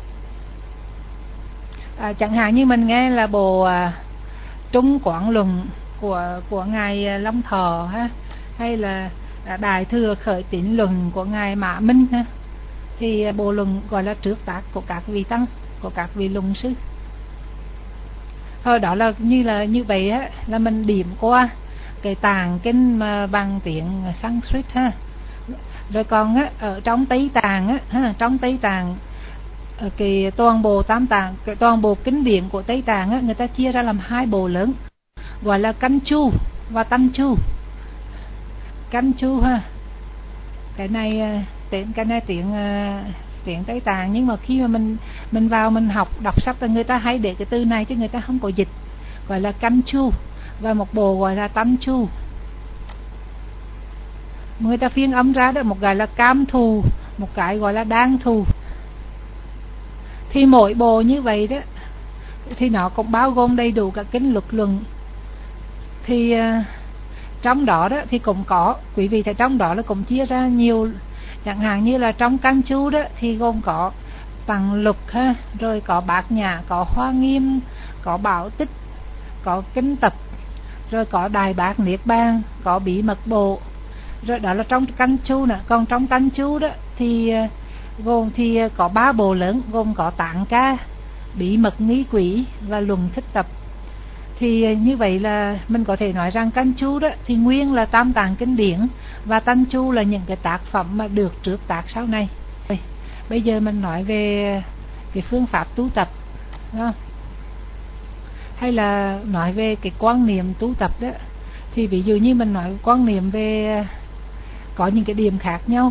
Chẳng hạn như mình nghe là bộ Trung Quảng Luận của ngài Long Thọ ha, hay là Đại Thừa Khởi Tín Luận của ngài Mã Minh ha, thì bộ luận gọi là trước tác của các vị tăng, của các vị luận sư. Thôi đó là như vậy á, là mình điểm qua cái tạng kinh mà bằng tiếng Sanskrit ha. Rồi còn á, ở trong Tây Tạng á ha, trong Tây Tạng cái toàn bộ tam tạng, cái toàn bộ kinh điển của Tây Tạng á, người ta chia ra làm 2 bộ lớn, gọi là Kanchu và Tanchu. Kanchu ha, cái này tiếng Tây Tạng, nhưng mà khi mà mình vào mình đọc sách thì người ta hay để cái từ này chứ người ta không có dịch, gọi là Kanchu, và một bộ gọi là Tanchu. Người ta phiên âm ra đó, một gọi là Cam Thù, một cái gọi là Đan Thù. Thì mỗi bộ như vậy đó thì nó cũng bao gồm đầy đủ các kinh luật luận. Thì trong đó đó thì cũng có, quý vị thấy trong đó là cũng chia ra nhiều. Chẳng hạn như là trong Kanchu đó thì gồm có Tằng Lục ha, rồi có Bát Nhã, có Hoa Nghiêm, có Bảo Tích, có Kinh Tập, rồi có Đại Bát Niết Bàn, có Bí Mật Bộ. Rồi đó là trong Kanchu nè. Còn trong Tanchu đó thì gồm có 3 bộ lớn, gồm có Tạng Ca, Bí Mật Nghi Quỷ và Luận Thích Tập. Thì như vậy là mình có thể nói rằng Kanchu đó thì nguyên là tam tạng kinh điển, và Tanchu là những cái tác phẩm mà được trước tác sau này. Bây giờ mình nói về cái phương pháp tu tập đó, hay là nói về cái quan niệm tu tập đó. Thì ví dụ như mình nói quan niệm về có những cái điểm khác nhau.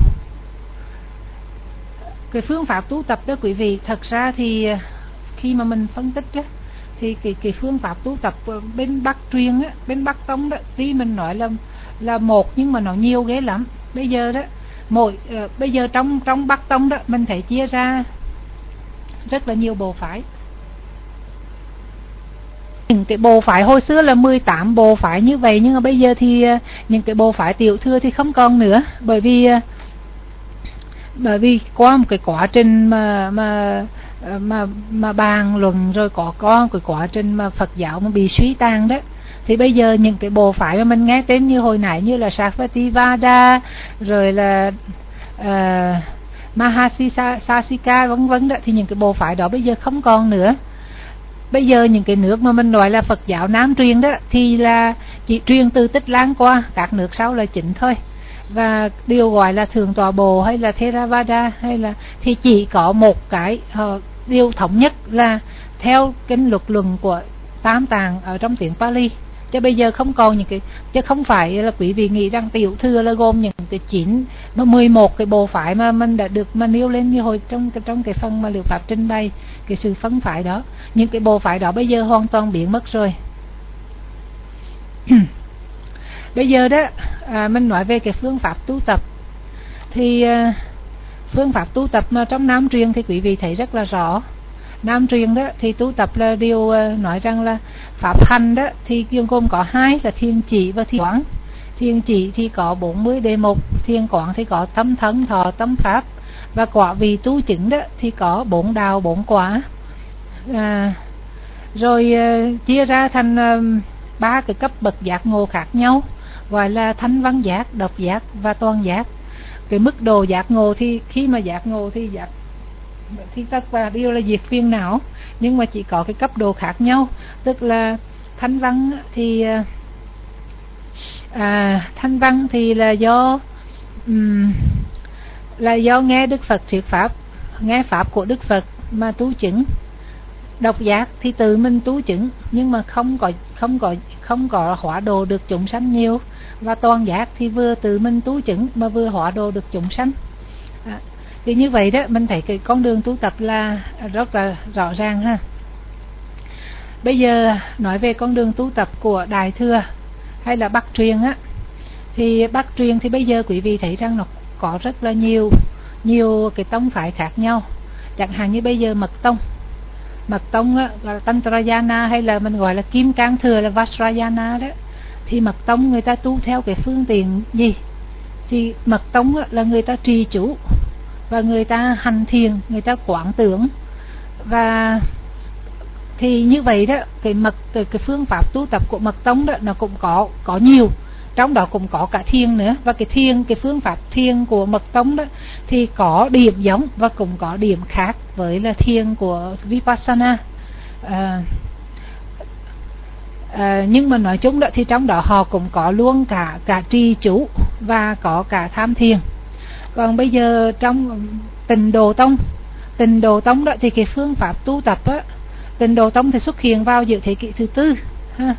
Cái phương pháp tu tập đó quý vị, thật ra thì khi mà mình phân tích đó, thì cái phương pháp tu tập bên Bắc truyền á, bên Bắc Tông đó, tuy mình nói là một nhưng mà nó nhiều ghê lắm. Bây giờ đó bây giờ trong Bắc Tông đó mình thấy chia ra rất là nhiều bộ phái. Những cái bộ phái hồi xưa là 18 bộ phái như vậy, nhưng mà bây giờ thì những cái bộ phái tiểu thừa thì không còn nữa, bởi vì qua một cái quá trình mà bàn luận rồi có cái quá trình mà Phật giáo mà bị suy tàn đó, thì bây giờ những cái bộ phái mà mình nghe tên như hồi nãy như là Sarvastivada rồi là Mahasisasika vân vân đó, thì những cái bộ phái đó bây giờ không còn nữa. Bây giờ những cái nước mà mình nói là Phật giáo Nam truyền đó thì là chỉ truyền từ Tích Lan qua, các nước sau là chính thôi. Và điều gọi là Thượng Tọa Bộ hay là Theravada hay là thì chỉ có một cái điều thống nhất là theo kinh luật luận của Tam Tạng ở trong tiếng Pali. Chứ bây giờ không còn những cái, chứ không phải là quý vị nghĩ rằng tiểu thừa là gồm những cái 11 cái bộ phái mà mình đã được mà nêu lên như hồi trong cái phần mà Liệu Pháp trình bày cái sự phân phái đó. Những cái bộ phái đó bây giờ hoàn toàn biến mất rồi. Bây giờ đó mình nói về cái phương pháp tu tập thì phương pháp tu tập mà trong Nam truyền thì quý vị thấy rất là rõ. Nam truyền đó thì tu tập là điều nói rằng là pháp hành đó thì gồm có hai là thiền chỉ và thiền quán. Thiền chỉ thì có 40 đề mục, thiền quán thì có tâm thân thọ tâm pháp, và quả vị tu chứng đó thì có 4 đạo 4 quả. Rồi chia ra thành 3 cái cấp bậc giác ngộ khác nhau, gọi là thanh văn giác, độc giác và toàn giác. Cái mức độ giác ngộ thì khi mà giác ngộ thì tất cả đều là diệt phiền não, nhưng mà chỉ có cái cấp độ khác nhau. Tức là thanh văn thì thanh văn thì là do nghe Đức Phật thuyết pháp, nghe pháp của Đức Phật mà tu chứng. Độc giác thì tự mình tu chứng nhưng mà không có hóa độ được chúng sanh nhiều. Và toàn giác thì vừa tự mình tu chứng mà vừa hóa độ được chúng sanh. Thì như vậy đó, mình thấy cái con đường tu tập là rất là rõ ràng ha. Bây giờ nói về con đường tu tập của Đại Thừa hay là Bắc truyền á, thì Bắc truyền thì bây giờ quý vị thấy rằng nó có rất là nhiều cái tông phái khác nhau. Chẳng hạn như bây giờ Mật tông á, là Tantrayana hay là mình gọi là Kim Cang Thừa là Vajrayana đó, thì Mật tông người ta tu theo cái phương tiện gì? Thì Mật tông á, là người ta trì chú và người ta hành thiền, người ta quán tưởng. Và thì như vậy đó, cái phương pháp tu tập của Mật tông đó nó cũng có nhiều, trong đó cũng có cả thiền nữa. Và cái phương pháp thiền của Mật tông đó thì có điểm giống và cũng có điểm khác với là thiền của Vipassana. Nhưng mà nói chung đó thì trong đó họ cũng có luôn cả trì chú và có cả tham thiền. Còn bây giờ trong Tịnh Độ Tông đó thì cái phương pháp tu tập á, Tịnh Độ Tông thì xuất hiện vào giữa thế kỷ thứ 4 ha.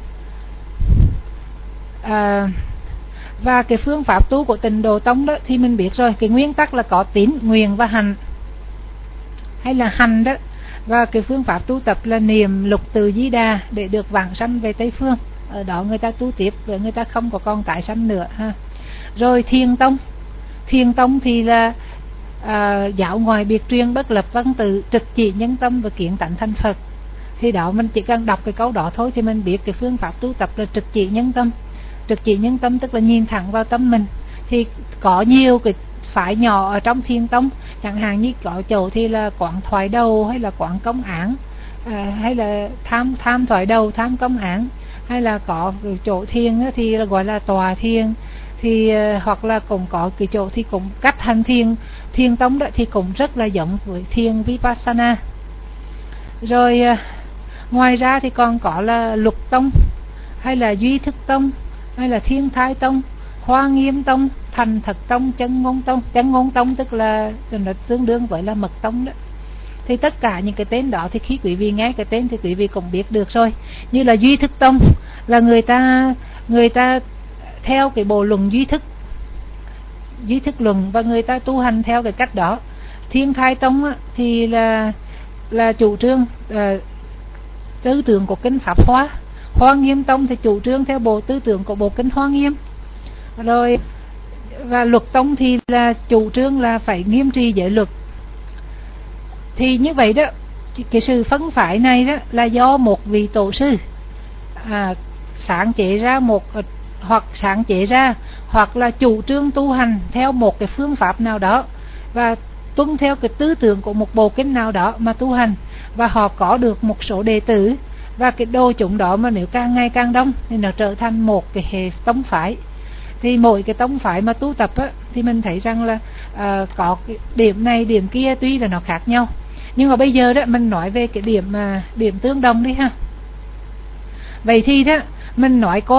Và cái phương pháp tu của Tịnh Độ Tông đó thì mình biết rồi, cái nguyên tắc là có tín, nguyện và hành, hay là hành đó. Và cái phương pháp tu tập là niệm Lục Từ Di Đà để được vãng sanh về Tây Phương. Ở đó người ta tu tiếp, rồi người ta không có còn tái sanh nữa ha. Rồi Thiền Tông thì là giáo ngoài biệt truyền, bất lập văn tự, trực chỉ nhân tâm và kiến tánh thành Phật. Thì đó mình chỉ cần đọc cái câu đó thôi thì mình biết cái phương pháp tu tập là trực chỉ nhân tâm. Trực chỉ nhân tâm tức là nhìn thẳng vào tâm mình. Thì có nhiều cái phái nhỏ ở trong Thiền Tông, chẳng hạn như có chỗ thì là quán thoại đầu hay là quán công án, hay là tham thoại đầu, tham công án, hay là có cái chỗ thiền thì là gọi là tòa thiền. Thì hoặc là cũng có cái chỗ thì cũng cách hành Thiền Tông đó thì cũng rất là giống với thiền Vipassana. Rồi ngoài ra thì còn có là Lục Tông hay là Duy Thức Tông hay là Thiên Thai Tông, Hoa Nghiêm Tông, Thành Thật Tông, Chân Ngôn Tông. Chân Ngôn Tông tức là tương đương với là Mật Tông đó. Thì tất cả những cái tên đó thì khi quý vị nghe cái tên thì quý vị cũng biết được rồi. Như là Duy Thức Tông là người ta theo cái bộ luận duy thức luận và người ta tu hành theo cái cách đó. Thiên Thai Tông thì là chủ trương tư tưởng của kinh Pháp Hoa. Hoa Nghiêm Tông thì chủ trương theo bộ tư tưởng của bộ kinh Hoa Nghiêm. Rồi và luật tông thì là chủ trương là phải nghiêm trì giới luật. Thì như vậy đó, cái sự phân phái này đó là do một vị tổ sư sáng chế ra hoặc là chủ trương tu hành theo một cái phương pháp nào đó và tuân theo cái tư tưởng của một bộ kinh nào đó mà tu hành, và họ có được một số đệ tử, và cái đồ chúng đó mà nếu càng ngày càng đông thì nó trở thành một cái hệ tông phái. Thì mỗi cái tông phái mà tu tập á, thì mình thấy rằng là có cái điểm này điểm kia tuy là nó khác nhau, nhưng mà bây giờ đó mình nói về cái điểm tương đồng đi ha. Vậy thì đó mình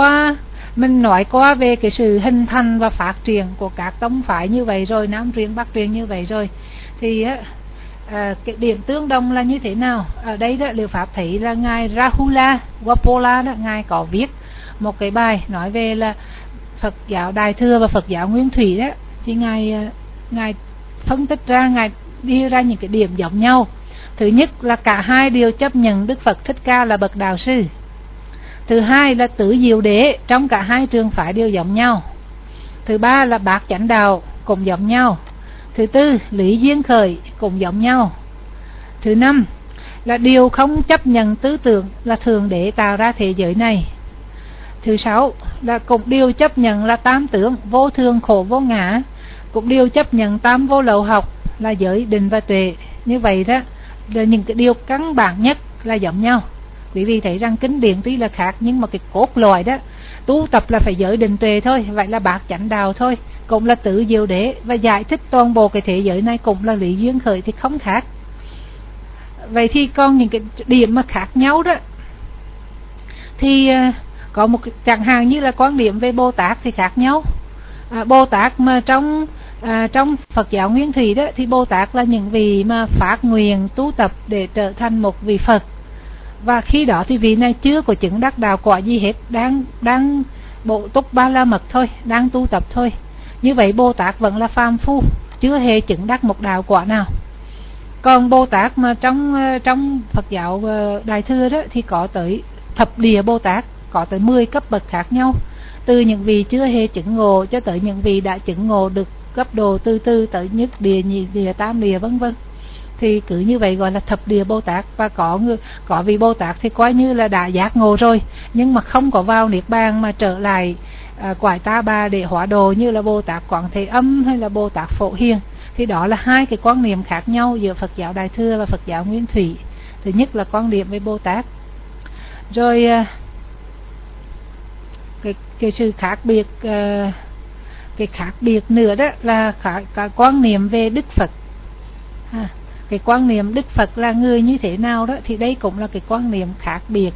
nói qua về cái sự hình thành và phát triển của các tông phái như vậy rồi, Nam truyền Bắc truyền như vậy rồi, thì cái điểm tương đồng là như thế nào? Ở đây đó Liệu Pháp thấy là ngài Rahula Gopaula đó, ngài có viết một cái bài nói về là Phật giáo Đại Thừa và Phật giáo Nguyên Thủy đó, thì ngài phân tích ra, ngài đưa ra những cái điểm giống nhau. Thứ nhất là cả hai đều chấp nhận Đức Phật Thích Ca là bậc đạo sư. Thứ hai là Tứ Diệu Đế trong cả hai trường phái đều giống nhau. Thứ ba là Bát Chánh Đạo cũng giống nhau. Thứ tư Lý Duyên Khởi cũng giống nhau. Thứ năm là điều không chấp nhận tư tưởng là Thượng Đế tạo ra thế giới này. Thứ sáu là cũng điều chấp nhận là tam tướng vô thường khổ vô ngã, cũng điều chấp nhận tam vô lậu học là giới định và tuệ. Như vậy đó là những cái điều căn bản nhất là giống nhau. Quý vị thấy rằng kinh điển tuy là khác nhưng mà cái cốt lõi đó tu tập là phải giới định tuệ thôi, vậy là Bát Chánh Đạo thôi, cũng là Tứ Diệu Đế, và giải thích toàn bộ cái thế giới này cũng là Lý Duyên Khởi thì không khác. Vậy thì còn những cái điểm mà khác nhau đó thì có một chẳng hạn như là quan điểm về Bồ Tát thì khác nhau. Bồ Tát mà trong Phật giáo Nguyên Thủy đó thì Bồ Tát là những vị mà phát nguyện tu tập để trở thành một vị Phật, và khi đó thì vị này chưa có chứng đắc đạo quả gì hết, đang bộ túc ba la mật thôi, đang tu tập thôi. Như vậy Bồ Tát vẫn là phàm phu, chưa hề chứng đắc một đạo quả nào. Còn Bồ Tát mà trong Phật giáo Đại Thừa đó thì có tới thập địa Bồ Tát, có tới 10 cấp bậc khác nhau, từ những vị chưa hề chứng ngộ cho tới những vị đã chứng ngộ được cấp độ từ từ tới nhất địa, nhị địa, tam địa vân vân. Thì cứ như vậy gọi là thập địa Bồ Tát. Và có vị Bồ Tát thì coi như là đã giác ngộ rồi, nhưng mà không có vào Niết Bàn mà trở lại cõi Ta Bà để hóa độ, như là Bồ Tát Quán Thế Âm hay là Bồ Tát Phổ Hiền. Thì đó là hai cái quan niệm khác nhau giữa Phật giáo Đại Thừa và Phật giáo Nguyên Thủy. Thứ nhất là quan điểm về Bồ Tát. Rồi cái sự khác biệt, cái khác biệt nữa đó là cả quan niệm về Đức Phật. Cái quan niệm Đức Phật là người như thế nào đó, thì đây cũng là cái quan niệm khác biệt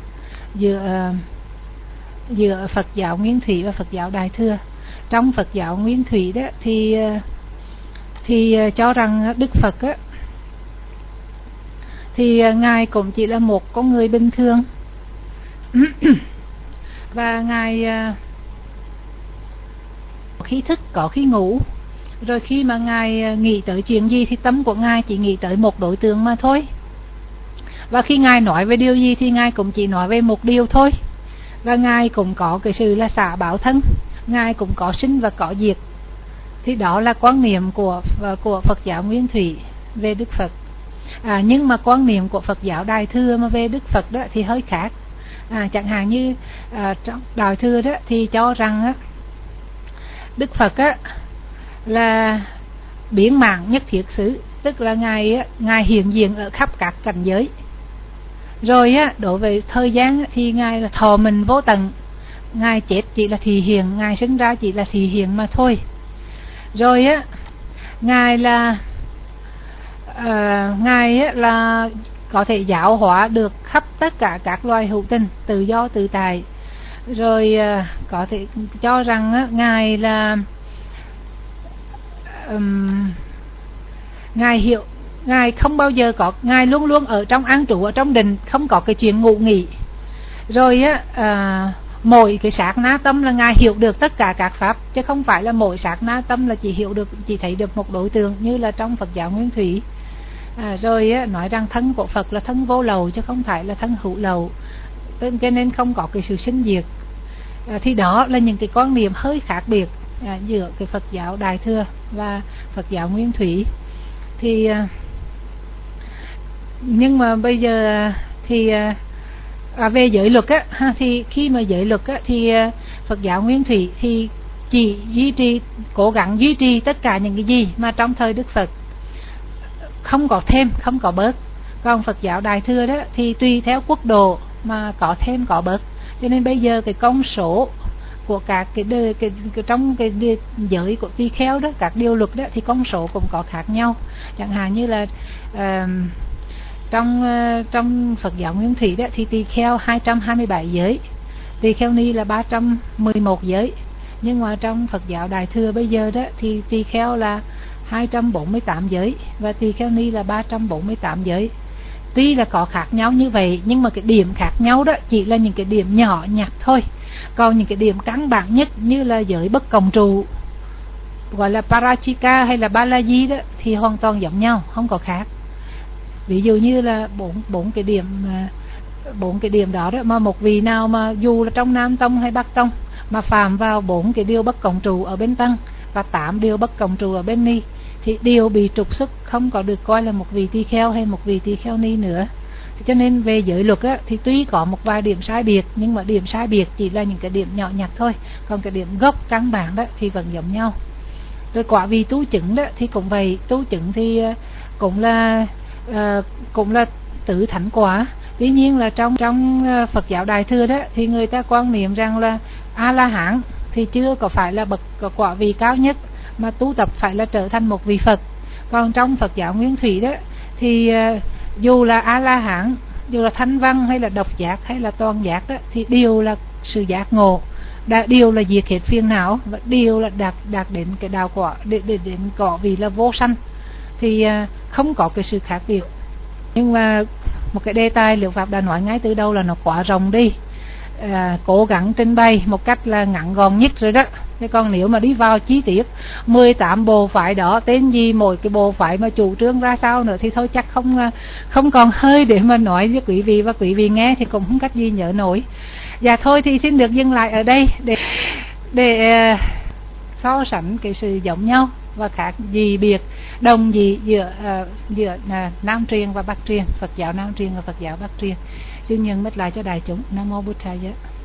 giữa Phật giáo Nguyên Thủy và Phật giáo Đại Thừa. Trong Phật giáo Nguyên Thủy đó thì cho rằng Đức Phật á, thì ngài cũng chỉ là một con người bình thường và ngài có khi thức có khi ngủ, rồi khi mà ngài nghĩ tới chuyện gì thì tâm của ngài chỉ nghĩ tới một đối tượng mà thôi, và khi ngài nói về điều gì thì ngài cũng chỉ nói về một điều thôi. Và ngài cũng có cái sự là xả báo thân, ngài cũng có sinh và có diệt. Thì đó là quan niệm của Phật giáo Nguyên Thủy về Đức Phật. Nhưng mà quan niệm của Phật giáo Đại Thừa mà về Đức Phật đó thì hơi khác. Chẳng hạn như trong Đại Thừa đó thì cho rằng á, Đức Phật á là biến mạng nhất thiết xứ, tức là ngài hiện diện ở khắp các cảnh giới. Rồi á, đối với thời gian thì ngài là thọ mình vô tận, ngài chết chỉ là thị hiện, ngài sinh ra chỉ là thị hiện mà thôi. Rồi á, ngài là có thể giáo hóa được khắp tất cả các loài hữu tình, tự do tự tại. Rồi có thể cho rằng á, ngài là ngài không bao giờ có, ngài luôn luôn ở trong an trụ, ở trong định, không có cái chuyện ngủ nghỉ. Rồi á, mỗi cái sát na tâm là ngài hiểu được tất cả các pháp, chứ không phải là mỗi sát na tâm là chỉ thấy được một đối tượng như là trong Phật giáo Nguyên Thủy. Rồi á, nói rằng thân của Phật là thân vô lậu chứ không phải là thân hữu lậu, cho nên không có cái sự sinh diệt. Thì đó là những cái quan niệm hơi khác biệt. giữa cái Phật giáo Đại Thừa và Phật giáo Nguyên Thủy. Thì nhưng mà bây giờ thì về giới luật á, thì khi mà giới luật á, thì Phật giáo Nguyên Thủy thì chỉ duy trì, cố gắng duy trì tất cả những cái gì mà trong thời Đức Phật, không có thêm không có bớt. Còn Phật giáo Đại Thừa đó thì tùy theo quốc độ mà có thêm có bớt, cho nên bây giờ cái công số của các trong cái giới của tỳ kheo đó, các điều luật đó thì con số cũng có khác nhau. Chẳng hạn như là trong Phật giáo Nguyên Thủy đó thì tỳ kheo 227 giới, tỳ kheo ni là 311 giới. Nhưng mà trong Phật giáo Đại Thừa bây giờ đó thì tỳ kheo là 248 giới và tỳ kheo ni là 348 giới. Tuy là có khác nhau như vậy, nhưng mà cái điểm khác nhau đó chỉ là những cái điểm nhỏ nhặt thôi. Còn những cái điểm căn bản nhất như là giới bất cộng trụ, gọi là Parachika hay là Balaji đó, thì hoàn toàn giống nhau, không có khác. Ví dụ như là bốn cái điểm đó mà một vị nào mà dù là trong Nam Tông hay Bắc Tông mà phạm vào 4 cái điều bất cộng trụ ở bên Tăng và 8 điều bất cộng trụ ở bên Ni thì đều bị trục xuất, không có được coi là một vị tỳ kheo hay một vị tỳ kheo ni nữa. Cho nên về giới luật đó, thì tuy có một vài điểm sai biệt, nhưng mà điểm sai biệt chỉ là những cái điểm nhỏ nhặt thôi, còn cái điểm gốc căn bản đó thì vẫn giống nhau. Rồi quả vị tu chứng đó thì cũng vậy, tu chứng thì cũng là tứ thánh quả. Tuy nhiên là trong Phật giáo Đại Thừa đó thì người ta quan niệm rằng là A-la-hán thì chưa có phải là bậc quả vị cao nhất, mà tu tập phải là trở thành một vị Phật. Còn trong Phật giáo Nguyên Thủy đó thì dù là A-la-hán, dù là thanh văn hay là độc giác hay là toàn giác đó, thì đều là sự giác ngộ, đều là diệt hết phiền não, và đều là đạt đến cái đạo quả, đến quả vị là vô sanh. Thì không có cái sự khác biệt. Nhưng mà một cái đề tài Liệu Pháp đã nói ngay từ đầu là nó quá rộng đi, cố gắng trình bày một cách là ngắn gọn nhất rồi đó. Thế còn nếu mà đi vào chi tiết 18 bộ phái đó tên gì, mỗi cái bộ phái mà chủ trương ra sao nữa thì thôi chắc không còn hơi để mà nói với quý vị, và quý vị nghe thì cũng không cách gì nhớ nổi. Dạ thôi thì xin được dừng lại ở đây để so sánh cái sự giống nhau và khác gì biệt, đồng gì giữa Nam Truyền và Bắc Truyền, Phật giáo Nam Truyền và Phật giáo Bắc Truyền. Xin nhận mất lại cho đại chúng. Nam mô Bụt Thầy.